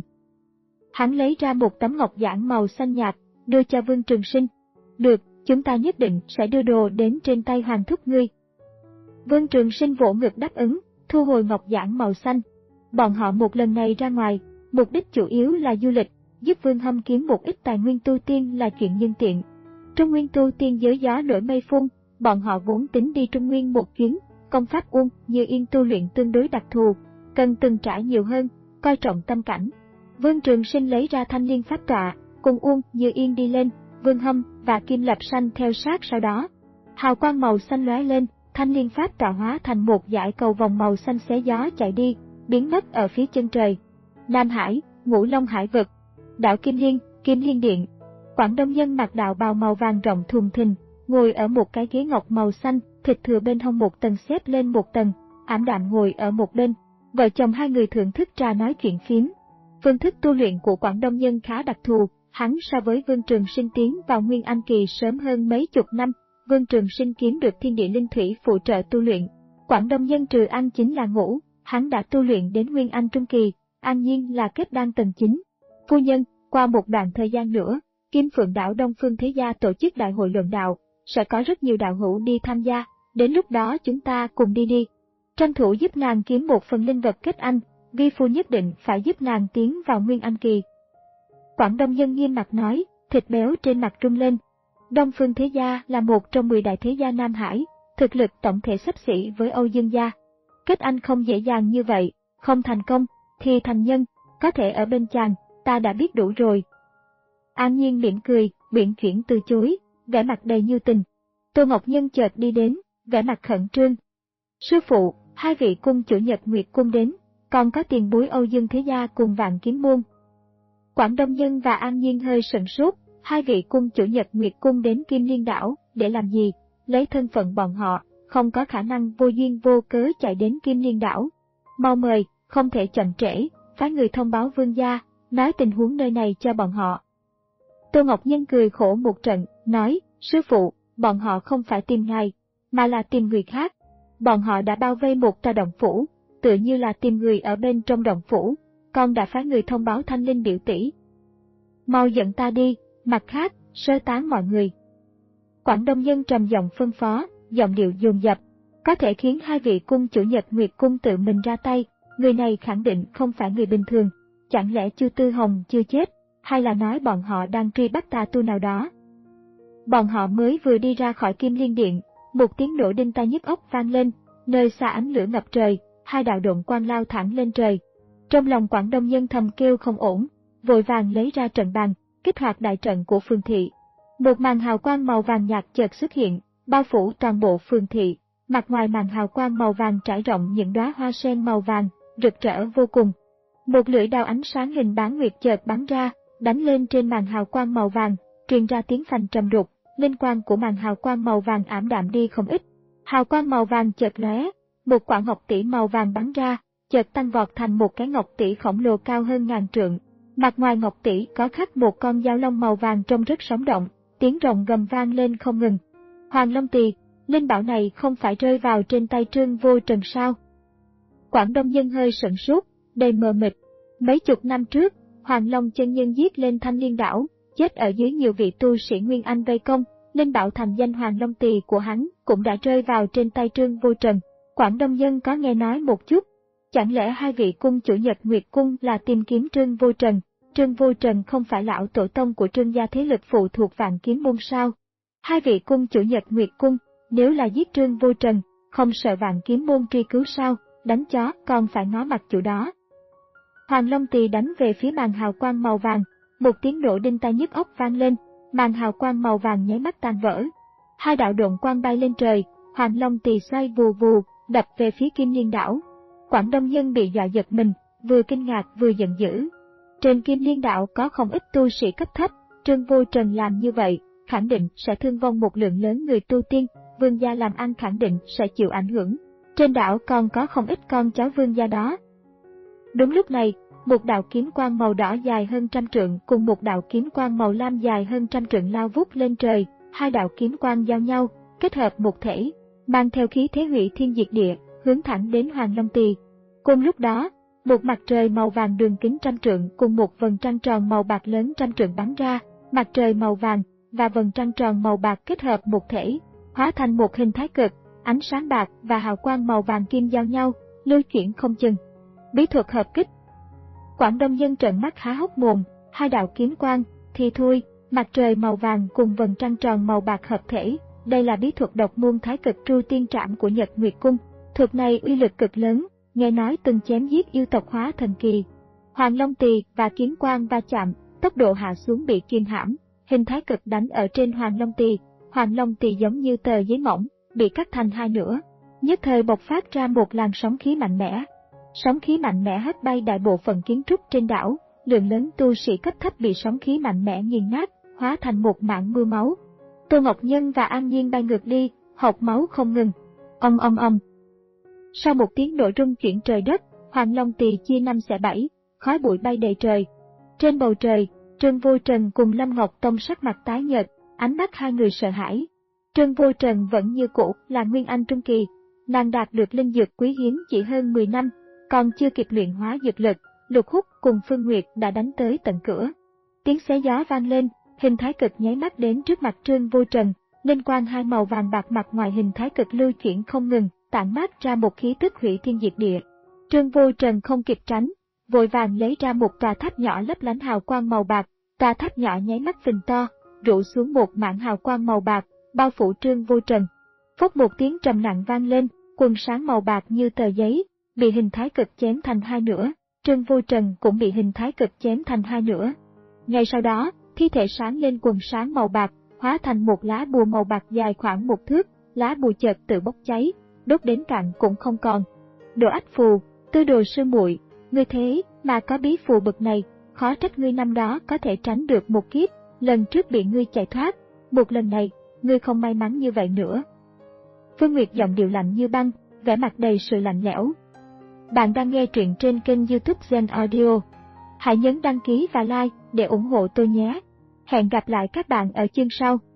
Hắn lấy ra một tấm ngọc giản màu xanh nhạt, đưa cho Vương Trường Sinh. Được, chúng ta nhất định sẽ đưa đồ đến trên tay Hoàng thúc ngươi. Vương Trường Sinh vỗ ngực đáp ứng, thu hồi ngọc giản màu xanh. Bọn họ một lần này ra ngoài, mục đích chủ yếu là du lịch, giúp Vương Hâm kiếm một ít tài nguyên tu tiên là chuyện nhân tiện. Trung Nguyên tu tiên giới gió nổi mây phun, bọn họ vốn tính đi Trung Nguyên một chuyến, công pháp Uông Như Yên tu luyện tương đối đặc thù, cần từng trải nhiều hơn, coi trọng tâm cảnh. Vương Trường Sinh lấy ra thanh liên pháp tọa, cùng Uông Như Yên đi lên, Vương Hâm và Kim Lập Sanh theo sát sau đó. Hào quang màu xanh lóe lên, thanh liên pháp tọa hóa thành một dải cầu vòng màu xanh xé gió chạy đi, biến mất ở phía chân trời. Nam Hải, Ngũ Long Hải vực, đảo Kim Liên, Kim Liên Điện. Quảng Đông Nhân mặc đạo bào màu vàng rộng thùng thình, ngồi ở một cái ghế ngọc màu xanh, thịt thừa bên hông một tầng xếp lên một tầng, ảm đạm ngồi ở một bên. Vợ chồng hai người thưởng thức trà nói chuyện phím. Phương thức tu luyện của Quảng Đông Nhân khá đặc thù, hắn so với Vương Trường Sinh tiến vào Nguyên Anh kỳ sớm hơn mấy chục năm. Vương Trường Sinh kiếm được thiên địa linh thủy phụ trợ tu luyện. Quảng Đông Nhân trừ ăn chính là ngủ, hắn đã tu luyện đến Nguyên Anh trung kỳ, an nhiên là kết đan tầng chín. Phu nhân, qua một đoạn thời gian nữa, Kim Phượng đảo Đông Phương Thế Gia tổ chức đại hội luận đạo, sẽ có rất nhiều đạo hữu đi tham gia, đến lúc đó chúng ta cùng đi đi. Tranh thủ giúp nàng kiếm một phần linh vật kết anh, vi phu nhất định phải giúp nàng tiến vào Nguyên Anh kỳ. Quảng Đông Nhân nghiêm mặt nói, thịt béo trên mặt rung lên. Đông Phương Thế Gia là một trong mười đại thế gia Nam Hải, thực lực tổng thể xấp xỉ với Âu Dương gia. Kết anh không dễ dàng như vậy, không thành công, thì thành nhân, có thể ở bên chàng, ta đã biết đủ rồi. An Nhiên mỉm cười, uyển chuyển từ chối, vẻ mặt đầy như tình. Tô Ngọc Nhân chợt đi đến, vẻ mặt khẩn trương. Sư phụ, hai vị cung chủ Nhật Nguyệt cung đến, còn có tiền bối Âu Dương Thế Gia cùng Vạn Kiếm môn. Quảng Đông Nhân và An Nhiên hơi sửng sốt, hai vị cung chủ Nhật Nguyệt cung đến Kim Liên đảo, để làm gì? Lấy thân phận bọn họ, không có khả năng vô duyên vô cớ chạy đến Kim Liên đảo. Mau mời, không thể chậm trễ, phái người thông báo vương gia, nói tình huống nơi này cho bọn họ. Tô Ngọc Nhân cười khổ một trận, nói, sư phụ, bọn họ không phải tìm ngài, mà là tìm người khác. Bọn họ đã bao vây một tòa động phủ, tựa như là tìm người ở bên trong động phủ, con đã phái người thông báo Thanh Linh biểu tỷ. Mau dẫn ta đi, mặt khác, sơ tán mọi người. Quảng Đông Nhân trầm giọng phân phó, giọng điệu dồn dập, có thể khiến hai vị cung chủ Nhật Nguyệt cung tự mình ra tay, người này khẳng định không phải người bình thường, chẳng lẽ Chu Tư Hồng chưa chết, hay là nói bọn họ đang truy bắt tà tu nào đó. Bọn họ mới vừa đi ra khỏi Kim Liên Điện, một tiếng nổ đinh tai nhức óc vang lên, nơi xa ánh lửa ngập trời, hai đạo độn quang lao thẳng lên trời. Trong lòng Quảng Đông Nhân thầm kêu không ổn, vội vàng lấy ra trận bàn, kích hoạt đại trận của phường thị. Một màn hào quang màu vàng nhạt chợt xuất hiện, bao phủ toàn bộ phường thị. Mặt ngoài màn hào quang màu vàng trải rộng những đóa hoa sen màu vàng, rực rỡ vô cùng. Một lưỡi đao ánh sáng hình bán nguyệt chợt bắn ra, đánh lên trên màn hào quang màu vàng, truyền ra tiếng phành trầm đục, linh quang của màn hào quang màu vàng ảm đạm đi không ít. Hào quang màu vàng chợt lóe, một quả ngọc tỷ màu vàng bắn ra, chợt tăng vọt thành một cái ngọc tỷ khổng lồ cao hơn ngàn trượng. Mặt ngoài ngọc tỷ có khắc một con dao long màu vàng trông rất sống động, tiếng rồng gầm vang lên không ngừng. Hoàng Long Tỳ, linh bảo này không phải rơi vào trên tay Trương Vô Trần sao? Quảng Đông Nhân hơi sửng sốt, đầy mờ mịt. Mấy chục năm trước, Hoàng Long chân nhân giết lên Thanh Liên đảo, chết ở dưới nhiều vị tu sĩ Nguyên Anh vây công, linh bảo thành danh Hoàng Long Tỳ của hắn cũng đã rơi vào trên tay Trương Vô Trần. Quảng Đông Nhân có nghe nói một chút, chẳng lẽ hai vị cung chủ Nhật Nguyệt cung là tìm kiếm Trương Vô Trần? Trương Vô Trần không phải lão tổ tông của Trương gia thế lực phụ thuộc Vạn Kiếm môn sao? Hai vị cung chủ Nhật Nguyệt cung, nếu là giết Trương Vô Trần, không sợ Vạn Kiếm môn truy cứu sao? Đánh chó còn phải ngó mặt chủ đó. Hoàng Long Tỳ đánh về phía màn hào quang màu vàng, một tiếng nổ đinh tai nhức óc vang lên, màn hào quang màu vàng nháy mắt tan vỡ. Hai đạo độn quang bay lên trời, Hoàng Long Tỳ xoay vù vù, đập về phía Kim Liên đảo. Quảng Đông Nhân bị dọa giật mình, vừa kinh ngạc vừa giận dữ. Trên Kim Liên đảo có không ít tu sĩ cấp thấp, Trương Vô Trần làm như vậy, khẳng định sẽ thương vong một lượng lớn người tu tiên, vương gia làm ăn khẳng định sẽ chịu ảnh hưởng. Trên đảo còn có không ít con cháu vương gia đó. Đúng lúc này, một đạo kiếm quang màu đỏ dài hơn trăm trượng cùng một đạo kiếm quang màu lam dài hơn trăm trượng lao vút lên trời, hai đạo kiếm quang giao nhau, kết hợp một thể, mang theo khí thế hủy thiên diệt địa, hướng thẳng đến Hoàng Long Tỳ. Cùng lúc đó, một mặt trời màu vàng đường kính trăm trượng cùng một vầng trăng tròn màu bạc lớn trăm trượng bắn ra, mặt trời màu vàng và vầng trăng tròn màu bạc kết hợp một thể, hóa thành một hình thái cực, ánh sáng bạc và hào quang màu vàng kim giao nhau, lưu chuyển không chừng. Bí thuật hợp kích. Quảng Đông Nhân trợn mắt há hốc mồm, hai đạo kiếm quang, thì thôi, mặt trời màu vàng cùng vầng trăng tròn màu bạc hợp thể, đây là bí thuật độc môn thái cực tru tiên trảm của Nhật Nguyệt cung. Thuật này uy lực cực lớn, nghe nói từng chém giết yêu tộc hóa thần kỳ. Hoàng Long Tỳ và kiếm quang va chạm, tốc độ hạ xuống bị kiềm hãm, hình thái cực đánh ở trên Hoàng Long Tỳ. Hoàng Long Tỳ giống như tờ giấy mỏng, bị cắt thành hai nửa. Nhất thời bộc phát ra một làn sóng khí mạnh mẽ. Sóng khí mạnh mẽ hất bay đại bộ phận kiến trúc trên đảo, lượng lớn tu sĩ cấp thấp bị sóng khí mạnh mẽ nghiền nát, hóa thành một mảng mưa máu. Tô Ngọc Nhân và An Nhiên bay ngược đi, hộc máu không ngừng. Ong ong ong. Sau một tiếng nổ rung chuyển trời đất, Hoàng Long Tỳ chia năm xẻ bảy, khói bụi bay đầy trời. Trên bầu trời, Trương Vô Trần cùng Lâm Ngọc Tông sắc mặt tái nhợt, ánh mắt hai người sợ hãi. Trương Vô Trần vẫn như cũ là Nguyên Anh Trung Kỳ, nàng đạt được linh dược quý hiếm chỉ hơn mười năm, còn chưa kịp luyện hóa dược lực, Lục Húc cùng Phương Nguyệt đã đánh tới tận cửa. Tiếng xé gió vang lên, hình thái cực nháy mắt đến trước mặt Trương Vô Trần, linh quang hai màu vàng bạc mặt ngoài hình thái cực lưu chuyển không ngừng, tản mát ra một khí tức hủy thiên diệt địa. Trương Vô Trần không kịp tránh, vội vàng lấy ra một tòa tháp nhỏ lấp lánh hào quang màu bạc, tòa tháp nhỏ nháy mắt phình to, rủ xuống một mảng hào quang màu bạc, bao phủ Trương Vô Trần. Phốc một tiếng trầm nặng vang lên, quần sáng màu bạc như tờ giấy, bị hình thái cực chém thành hai nửa, Trương Vô Trần cũng bị hình thái cực chém thành hai nửa. Ngay sau đó, thi thể sáng lên quần sáng màu bạc, hóa thành một lá bùa màu bạc dài khoảng một thước, lá bùa chợt tự bốc cháy, đốt đến cạn cũng không còn. Đồ Ách Phù, Tư Đồ sư muội, ngươi thế mà có bí phù bực này, khó trách ngươi năm đó có thể tránh được một kiếp, lần trước bị ngươi chạy thoát, một lần này, ngươi không may mắn như vậy nữa. Phương Nguyệt giọng điệu lạnh như băng, vẻ mặt đầy sự lạnh lẽo. Bạn đang nghe truyện trên kênh YouTube Zen Audio. Hãy nhấn đăng ký và like để ủng hộ tôi nhé. Hẹn gặp lại các bạn ở chương sau.